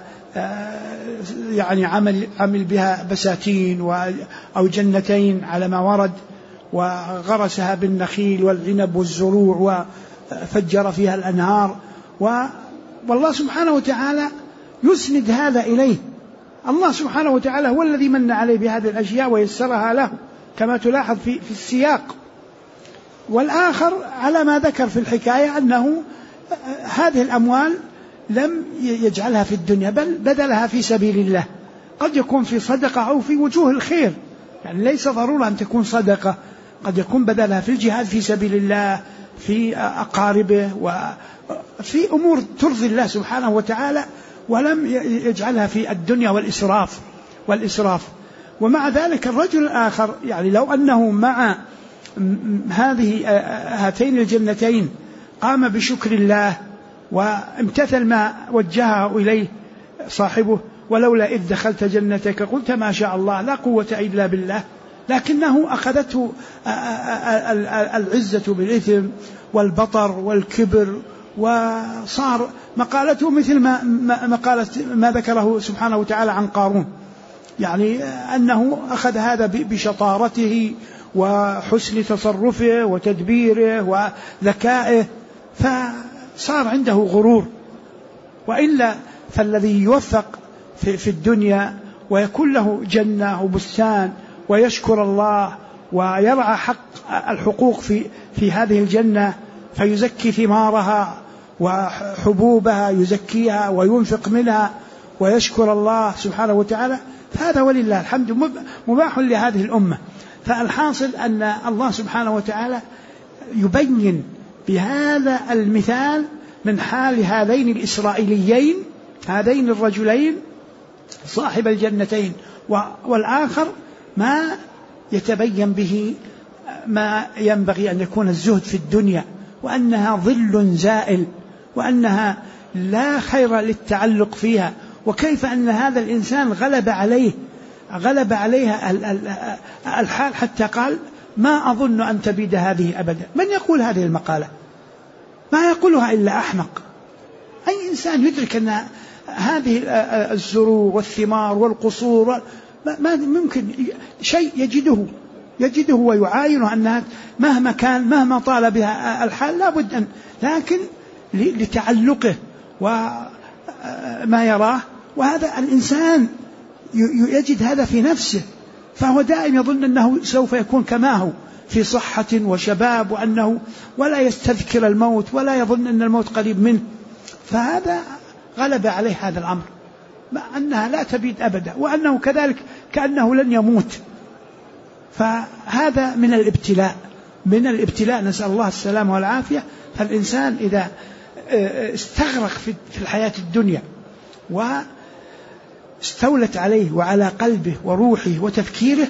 يعني عمل بها بساتين أو جنتين على ما ورد، وغرسها بالنخيل والعنب والزروع وفجر فيها الأنهار، والله سبحانه وتعالى يسند هذا إليه. الله سبحانه وتعالى هو الذي من عليه بهذه الأشياء ويسرها له كما تلاحظ في السياق. والآخر على ما ذكر في الحكاية أنه هذه الأموال لم يجعلها في الدنيا، بل بذلها في سبيل الله، قد يكون في صدقة أو في وجوه الخير، يعني ليس ضرورة أن تكون صدقة، قد يكون بذلها في الجهاد في سبيل الله، في أقاربه، وفي أمور ترضي الله سبحانه وتعالى، ولم يجعلها في الدنيا والإسراف. ومع ذلك الرجل الآخر يعني لو أنه مع هاتين الجنتين قام بشكر الله وامتثل ما وجهه إليه صاحبه، ولولا إذ دخلت جنتك قلت ما شاء الله لا قوة إلا بالله، لكنه أخذته العزة بالإثم والبطر والكبر، وصار مقالته مثل ما ذكره سبحانه وتعالى عن قارون، يعني أنه أخذ هذا بشطارته وحسن تصرفه وتدبيره وذكائه، فصار عنده غرور. وإلا فالذي يوفق في الدنيا ويكون له جنة وبستان ويشكر الله ويرعى الحقوق في هذه الجنة، فيزكي ثمارها وحبوبها يزكيها وينفق منها ويشكر الله سبحانه وتعالى، فهذا ولله الحمد مباح لهذه الأمة. فالحاصل أن الله سبحانه وتعالى يبين بهذا المثال من حال هذين الإسرائيليين، هذين الرجلين صاحب الجنتين والآخر، ما يتبين به ما ينبغي أن يكون الزهد في الدنيا، وأنها ظل زائل، وأنها لا خير للتعلق فيها، وكيف أن هذا الإنسان غلب عليها الحال حتى قال ما أظن أن تبيد هذه أبدا. من يقول هذه المقالة؟ ما يقولها إلا أحمق. أي إنسان يدرك أن هذه الزروع والثمار والقصور ما ممكن شيء يجده ويعاينه أنها مهما كان مهما طال بها الحال لا بد أن، لكن لتعلقه وما يراه، وهذا الإنسان يجد هذا في نفسه، فهو دائما يظن أنه سوف يكون كما هو في صحة وشباب، وأنه ولا يستذكر الموت ولا يظن أن الموت قريب منه، فهذا غلب عليه هذا الأمر، مع أنها لا تبيد أبدا، وأنه كذلك كأنه لن يموت. فهذا من الابتلاء، نسأل الله السلامة والعافية. فالإنسان إذا استغرق في الحياة الدنيا واستولت عليه وعلى قلبه وروحه وتفكيره،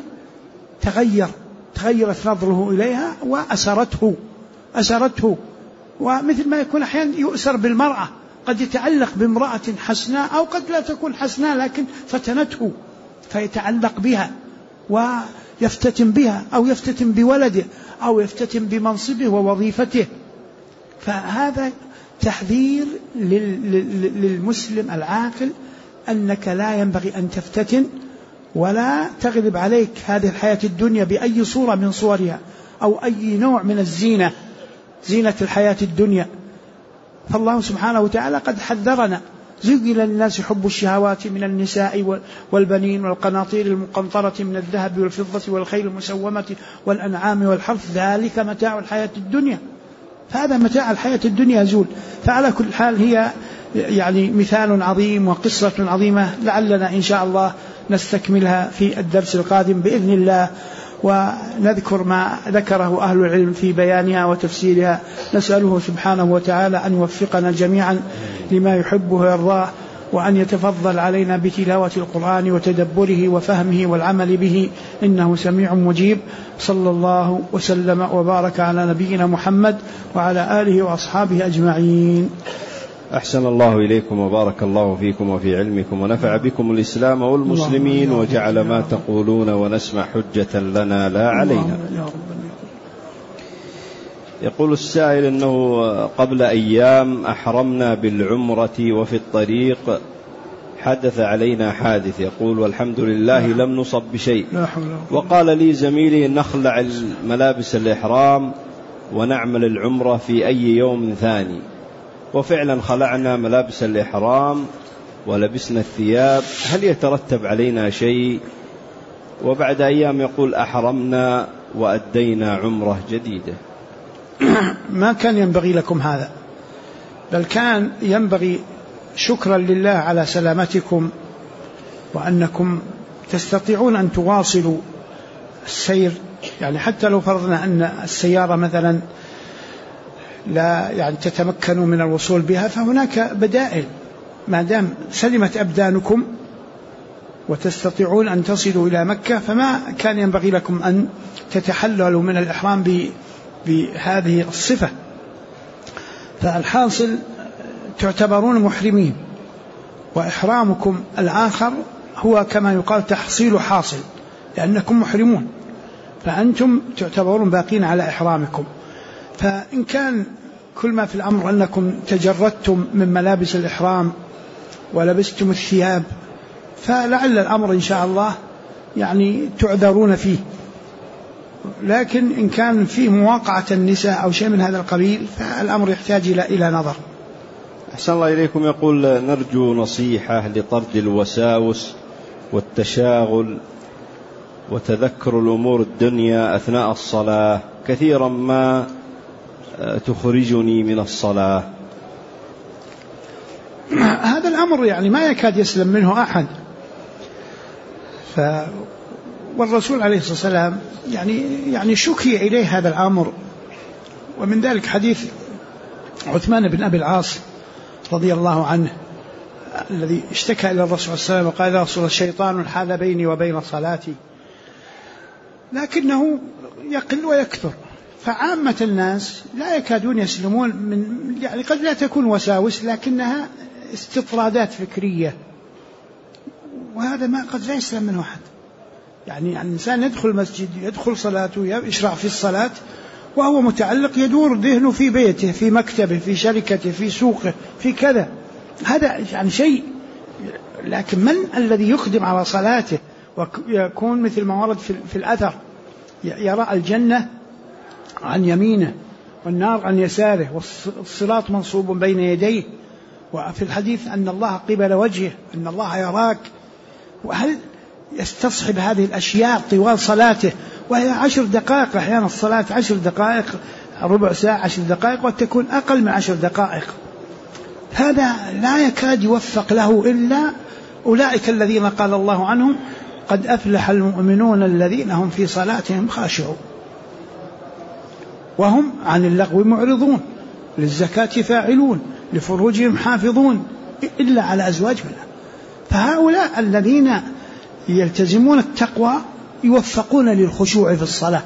تغيرت نظره إليها وأسرته، ومثل ما يكون أحيانا يؤسر بالمرأة، قد يتعلق بامرأة حسناء أو قد لا تكون حسناء لكن فتنته فيتعلق بها ويفتتن بها أو يفتتن بولده أو يفتتن بمنصبه ووظيفته. فهذا تحذير للمسلم العاقل أنك لا ينبغي أن تفتتن ولا تغلب عليك هذه الحياة الدنيا بأي صورة من صورها أو أي نوع من الزينة، زينة الحياة الدنيا. فالله سبحانه وتعالى قد حذرنا: زين للناس حب الشهوات من النساء والبنين والقناطير المقنطرة من الذهب والفضة والخيل المسومة والأنعام والحرث ذلك متاع الحياة الدنيا. فهذا متاع الحياة الدنيا يزول. فعلى كل حال هي يعني مثال عظيم وقصة عظيمة، لعلنا إن شاء الله نستكملها في الدرس القادم بإذن الله، ونذكر ما ذكره أهل العلم في بيانها وتفسيرها. نسأله سبحانه وتعالى أن يوفقنا جميعا لما يحبه ويرضاه، وأن يتفضل علينا بتلاوة القرآن وتدبره وفهمه والعمل به، إنه سميع مجيب. صلى الله وسلم وبارك على نبينا محمد وعلى آله وأصحابه أجمعين. أحسن الله إليكم وبارك الله فيكم وفي علمكم ونفع بكم الإسلام والمسلمين وجعل ما تقولون ونسمع حجة لنا لا علينا. يقول السائل أنه قبل أيام أحرمنا بالعمرة وفي الطريق حدث علينا حادث، يقول والحمد لله لم نصب بشيء، وقال لي زميلي نخلع ملابس الإحرام ونعمل العمرة في أي يوم ثاني، وفعلا خلعنا ملابس الإحرام ولبسنا الثياب، هل يترتب علينا شيء؟ وبعد أيام يقول أحرمنا وأدينا عمرة جديدة. ما كان ينبغي لكم هذا، بل كان ينبغي شكرا لله على سلامتكم وأنكم تستطيعون أن تواصلوا السير. يعني حتى لو فرضنا أن السيارة مثلا لا يعني تتمكنوا من الوصول بها، فهناك بدائل ما دام سلمت أبدانكم وتستطيعون أن تصلوا إلى مكة. فما كان ينبغي لكم أن تتحللوا من الإحرام بهذه الصفة. فالحاصل تعتبرون محرمين، وإحرامكم الآخر هو كما يقال تحصيل حاصل، لأنكم محرمون، فأنتم تعتبرون باقين على إحرامكم. فإن كان كل ما في الأمر أنكم تجردتم من ملابس الإحرام ولبستم الثياب، فلعل الأمر إن شاء الله يعني تعذرون فيه. لكن إن كان فيه مواقعة النساء أو شيء من هذا القبيل فالأمر يحتاج إلى نظر. أحسن الله إليكم. يقول نرجو نصيحة لطرد الوساوس والتشاغل وتذكر الأمور الدنيا أثناء الصلاة، كثيرا ما تخرجني من الصلاة. هذا الأمر يعني ما يكاد يسلم منه أحد. والرسول عليه الصلاة والسلام يعني شكي إليه هذا الأمر، ومن ذلك حديث عثمان بن أبي العاص رضي الله عنه الذي اشتكى إلى الرسول صلى الله عليه وسلم وقال: يا رسول الله، الشيطان حال بيني وبين صلاتي لكنه يقل ويكثر. فعامة الناس لا يكادون يسلمون من يعني قد لا تكون وساوس لكنها استطرادات فكرية، وهذا ما قد لا يسلم منه أحد. يعني الإنسان يدخل المسجد، يدخل صلاته، يشرع في الصلاة وهو متعلق يدور ذهنه في بيته، في مكتبه، في شركته، في سوقه، في كذا. هذا يعني شيء. لكن من الذي يقدم على صلاته ويكون مثل ما ورد في الأثر يرى الجنة عن يمينه والنار عن يساره والصراط منصوب بين يديه، وفي الحديث أن الله قبل وجهه، أن الله يراك. وهل يستصحب هذه الأشياء طوال صلاته وهي 10 دقائق؟ أحيانا الصلاة 10 دقائق، ربع ساعة، 10 دقائق، وتكون أقل من 10 دقائق. هذا لا يكاد يوفق له إلا أولئك الذين قال الله عنهم: قد أفلح المؤمنون الذين هم في صلاتهم خاشعون وهم عن اللغو معرضون للزكاة فاعلون لفروجهم حافظون إلا على أزواجهم. فهؤلاء الذين يلتزمون التقوى يوفقون للخشوع في الصلاة.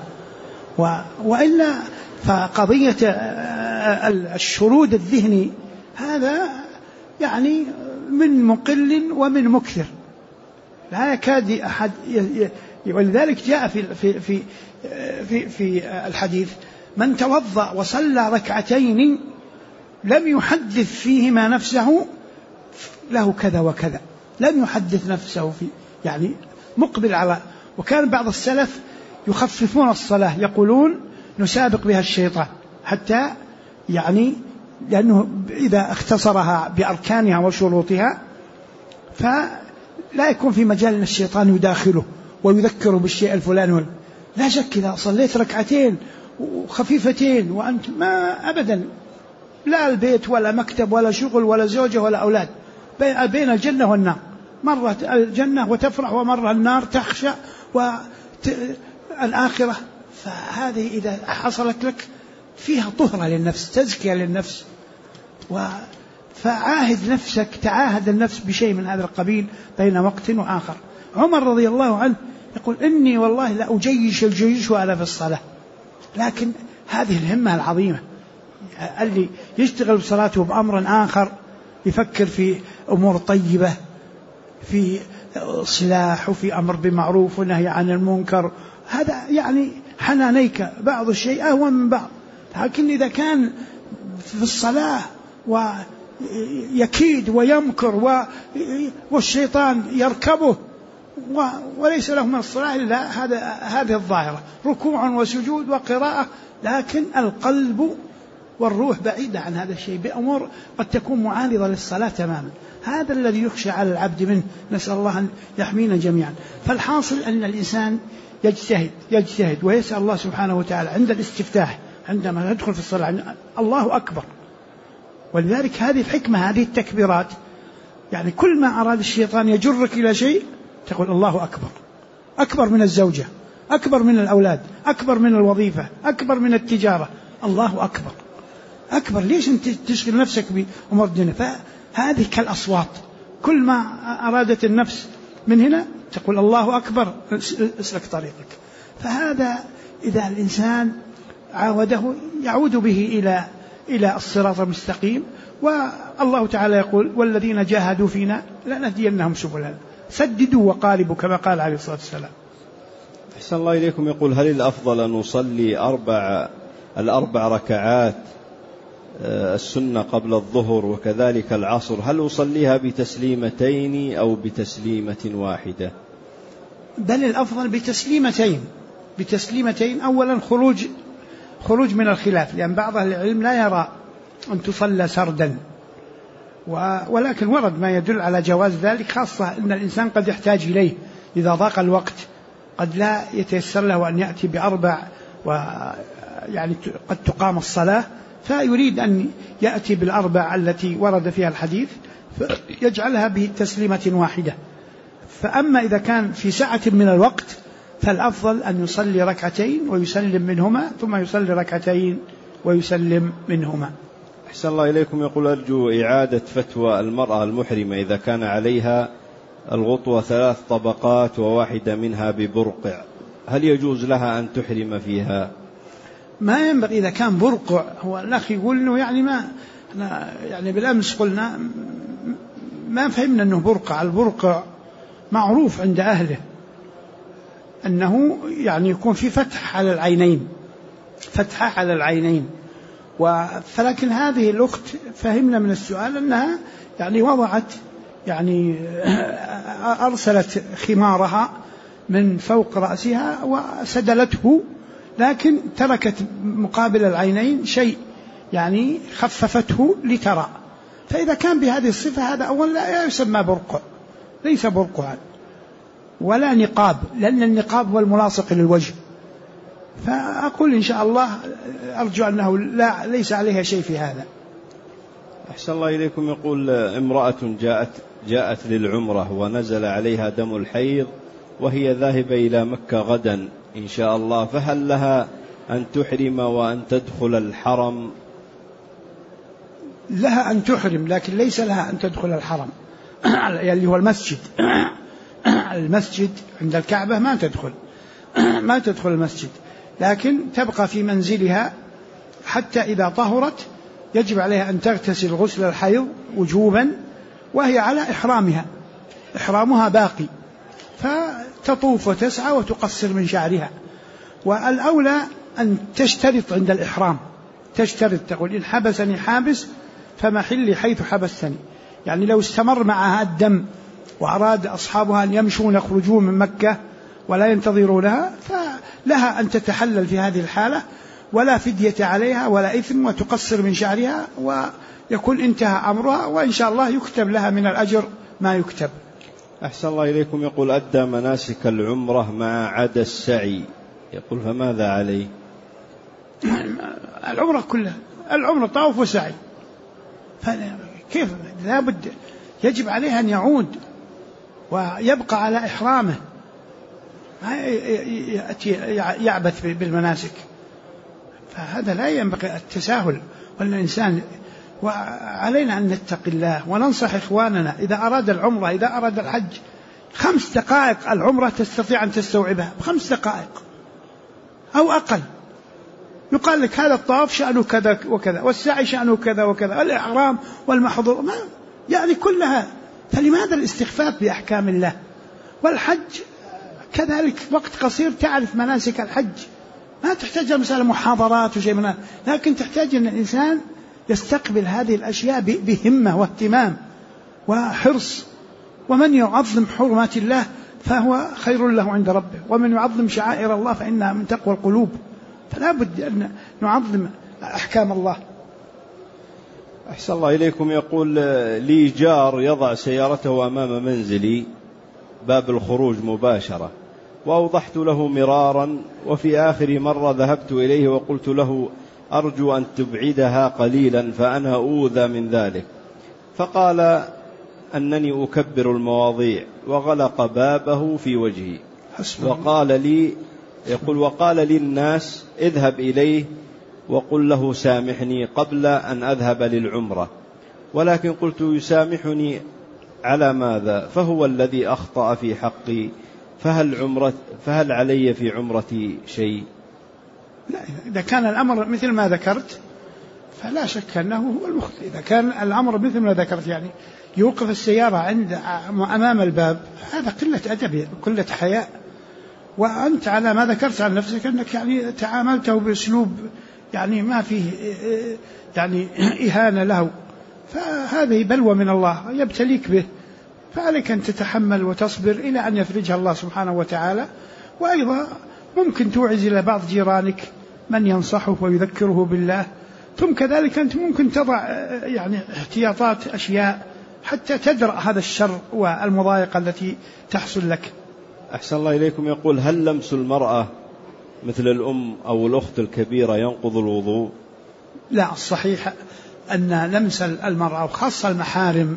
وإلا فقضية الشرود الذهني هذا يعني من مقل ومن مكثر، لا يكاد أحد ولذلك جاء في الحديث: من توضأ وصلى ركعتين لم يحدث فيهما نفسه له كذا وكذا، لم يحدث نفسه في يعني مقبل على. وكان بعض السلف يخففون الصلاة، يقولون نسابق بها الشيطان، حتى يعني لأنه إذا اختصرها بأركانها وشروطها فلا يكون في مجال أن الشيطان يداخله ويذكره بالشيء الفلاني. لا شك إذا صليت ركعتين وخفيفتين وأنت ما أبدا لا البيت ولا مكتب ولا شغل ولا زوجة ولا أولاد، بين الجنة والنار، مرة الجنة وتفرح ومرة النار تخشى والآخرة، فهذه إذا حصلت لك فيها طهرة للنفس، تزكية للنفس. فعاهد نفسك، تعاهد النفس بشيء من هذا القبيل بين وقت وآخر. عمر رضي الله عنه يقول: إني والله لا أجيش الجيش وأنا في الصلاة. لكن هذه الهمة العظيمة، اللي يشتغل بصلاته بأمر آخر، يفكر في أمور طيبة، في صلاح وفي أمر بمعروف ونهي عن المنكر، هذا يعني حنانيك بعض الشيء أهون من بعض. لكن إذا كان في الصلاة ويكيد ويمكر والشيطان يركبه وليس له من الصلاة إلا هذه الظاهرة، ركوع وسجود وقراءة، لكن القلب والروح بعيدة عن هذا الشيء بأمور قد تكون معارضة للصلاة تماما. هذا الذي يخشى على العبد منه، نسأل الله أن يحمينا جميعا. فالحاصل أن الإنسان يجتهد ويسأل الله سبحانه وتعالى عند الاستفتاح، عندما يدخل في الصلاة الله أكبر. ولذلك هذه الحكمة، هذه التكبيرات، يعني كل ما أراد الشيطان يجرك إلى شيء تقول الله أكبر، أكبر من الزوجة، أكبر من الأولاد، أكبر من الوظيفة، أكبر من التجارة، الله أكبر أكبر. ليش أنت تشغل نفسك بأمور الدنيا؟ فهذه كالأصوات، كل ما أرادت النفس من هنا تقول الله أكبر، اسلك طريقك. فهذا إذا الإنسان عاوده يعود به إلى الصراط المستقيم. والله تعالى يقول: والذين جاهدوا فينا لنهدينهم سبلنا. سددوا وقاربوا كما قال عليه الصلاة والسلام. أحسن الله إليكم. يقول: هل الأفضل أن نصلي الأربع ركعات السنة قبل الظهر وكذلك العصر، هل أصليها بتسليمتين أو بتسليمة واحدة؟ بل الأفضل بتسليمتين. أولا خروج من الخلاف، لأن بعض أهل العلم لا يرى أن تصلى سردا، ولكن ورد ما يدل على جواز ذلك، خاصة أن الإنسان قد يحتاج إليه إذا ضاق الوقت، قد لا يتيسر له أن يأتي بأربع يعني قد تقام الصلاة، فيريد أن يأتي بالأربع التي ورد فيها الحديث فيجعلها بتسليمة واحدة. فأما إذا كان في ساعة من الوقت فالأفضل أن يصلي ركعتين ويسلم منهما، ثم يصلي ركعتين ويسلم منهما. أحسن الله إليكم. يقول: أرجو إعادة فتوى المرأة المحرمة إذا كان عليها الغطوة 3 طبقات وواحدة منها ببرقع، هل يجوز لها أن تحرم فيها؟ ما ينبغي إذا كان برقع. هو الأخ يقول إنه يعني يعني بالأمس قلنا ما فهمنا أنه برقع. البرقع معروف عند أهله أنه يعني يكون في فتحة على العينين، فلكن هذه الأخت فهمنا من السؤال أنها يعني وضعت يعني أرسلت خمارها من فوق رأسها وسدلته، لكن تركت مقابل العينين شيء يعني خففته لترى. فإذا كان بهذه الصفة هذا أولا لا يسمى برقع، ليس برقعا ولا نقاب، لأن النقاب هو الملاصق للوجه. فأقول إن شاء الله أرجو أنه ليس عليها شيء في هذا. أحسن الله إليكم. يقول: امرأة جاءت للعمرة ونزل عليها دم الحيض وهي ذاهبة إلى مكة غدا إن شاء الله، فهل لها أن تحرم وأن تدخل الحرم؟ لها أن تحرم، لكن ليس لها أن تدخل الحرم اللي هو المسجد عند الكعبة ما تدخل المسجد، لكن تبقى في منزلها حتى إذا طهرت يجب عليها أن تغتسل غسل الحيض وجوبا وهي على إحرامها باقي، فتطوف وتسعى وتقصر من شعرها. والأولى أن تشترط عند الإحرام، تشترط تقول إن حبسني حابس فمحلي حيث حبستني. يعني لو استمر معها الدم وأراد أصحابها أن يمشون يخرجون من مكة ولا ينتظرونها، فلها أن تتحلل في هذه الحالة ولا فدية عليها ولا إثم، وتقصر من شعرها ويكون انتهى أمرها، وإن شاء الله يكتب لها من الأجر ما يكتب. أحسن الله إليكم. يقول أدى مناسك العمرة مع عدا السعي، يقول فماذا عليه؟ العمرة كلها، العمرة طواف وسعي، فكيف لا بد يجب عليه أن يعود ويبقى على إحرامه، ما يأتي يعبث بالمناسك، فهذا لا ينبغي التساهل. والإنسان وعلينا أن نتقي الله وننصح إخواننا إذا أراد العمرة، إذا أراد الحج 5 دقائق العمرة تستطيع أن تستوعبها ب5 دقائق أو أقل. يقال لك هذا الطواف شأنه كذا وكذا، والسعي شأنه كذا وكذا، الإحرام والمحظور يعني كلها. فلماذا الاستخفاف بأحكام الله؟ والحج كذلك وقت قصير تعرف مناسك الحج، ما تحتاج مثلا محاضرات وشيء من هذا، لكن تحتاج أن الإنسان يستقبل هذه الأشياء بهمة واهتمام وحرص. ومن يعظم حرمات الله فهو خير له عند ربه، ومن يعظم شعائر الله فإنها من تقوى القلوب. فلا بد أن نعظم أحكام الله. أحسن الله إليكم. يقول لي جار يضع سيارته أمام منزلي باب الخروج مباشرة، وأوضحت له مرارا، وفي آخر مرة ذهبت إليه وقلت له أرجو أن تبعدها قليلا فأنا أوذى من ذلك، فقال أنني أكبر المواضيع، وغلق بابه في وجهي. وقال لي الناس اذهب إليه وقل له سامحني قبل أن أذهب للعمرة، ولكن قلت يسامحني على ماذا؟ فهو الذي أخطأ في حقي، فهل علي في عمرتي شيء؟ لا، إذا كان الأمر مثل ما ذكرت فلا شك أنه هو المخطئ. إذا كان الأمر مثل ما ذكرت، يعني يوقف السيارة أمام الباب، هذا قلة أدب، قلة حياء. وأنت على ما ذكرت عن نفسك أنك يعني تعاملته بأسلوب يعني ما فيه يعني إهانة له، فهذه بلوى من الله يبتليك به، فعليك أن تتحمل وتصبر إلى أن يفرجها الله سبحانه وتعالى. وأيضا ممكن توعز إلى بعض جيرانك من ينصحه ويذكره بالله، ثم كذلك أنت ممكن تضع يعني احتياطات أشياء حتى تدرأ هذا الشر والمضايقة التي تحصل لك. أحسن الله إليكم. يقول هل لمس المرأة مثل الأم أو الأخت الكبيرة ينقض الوضوء؟ لا، الصحيح أن لمس المرأة وخاصة المحارم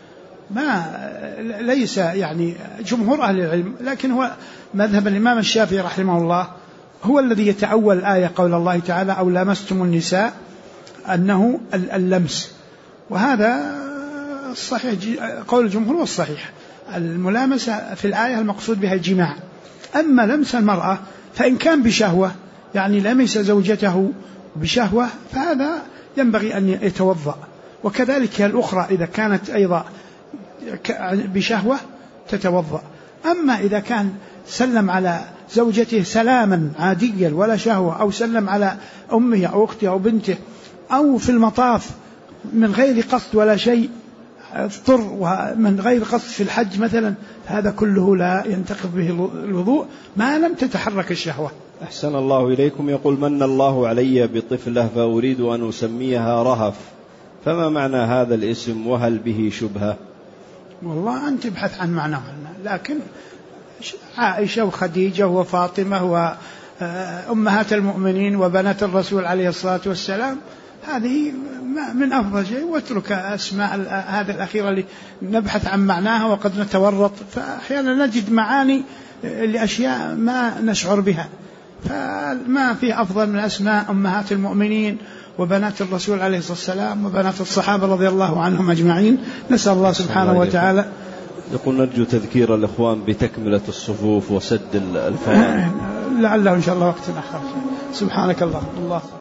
ليس يعني جمهور أهل العلم، لكن هو مذهب الإمام الشافعي رحمه الله هو الذي يتأول الآية قول الله تعالى أو لامستم النساء أنه اللمس، وهذا الصحيح قول الجمهور والصحيح. الملامسة في الآية المقصود بها الجماع. أما لمس المرأة فإن كان بشهوة، يعني لمس زوجته بشهوة، فهذا ينبغي أن يتوضأ. وكذلك الأخرى إذا كانت أيضا بشهوة تتوضأ. أما إذا كان سلم على زوجته سلاما عاديا ولا شهوة، أو سلم على أمه أو أخته أو بنته، أو في المطاف من غير قصد ولا شيء، اضطر ومن غير قصد في الحج مثلا، هذا كله لا ينتقض به الوضوء ما لم تتحرك الشهوة. أحسن الله إليكم. يقول من الله علي بطفلة فأريد أن أسميها رهف، فما معنى هذا الاسم وهل به شبهة؟ والله أنت ابحث عن معناه، لكن عائشة وخديجة وفاطمة وأمهات المؤمنين وبنات الرسول عليه الصلاة والسلام هذه من أفضل شيء، واترك أسماء هذه الأخيرة اللي نبحث عن معناها وقد نتورط، فأحيانا نجد معاني لأشياء ما نشعر بها، فما في أفضل من أسماء أمهات المؤمنين وبنات الرسول عليه الصلاة والسلام وبنات الصحابة رضي الله عنهم أجمعين. نسأل الله سبحانه وتعالى. يقول نرجو تذكير الإخوان بتكملة الصفوف وسد الفوارق لعله إن شاء الله وقت آخر. سبحانك الله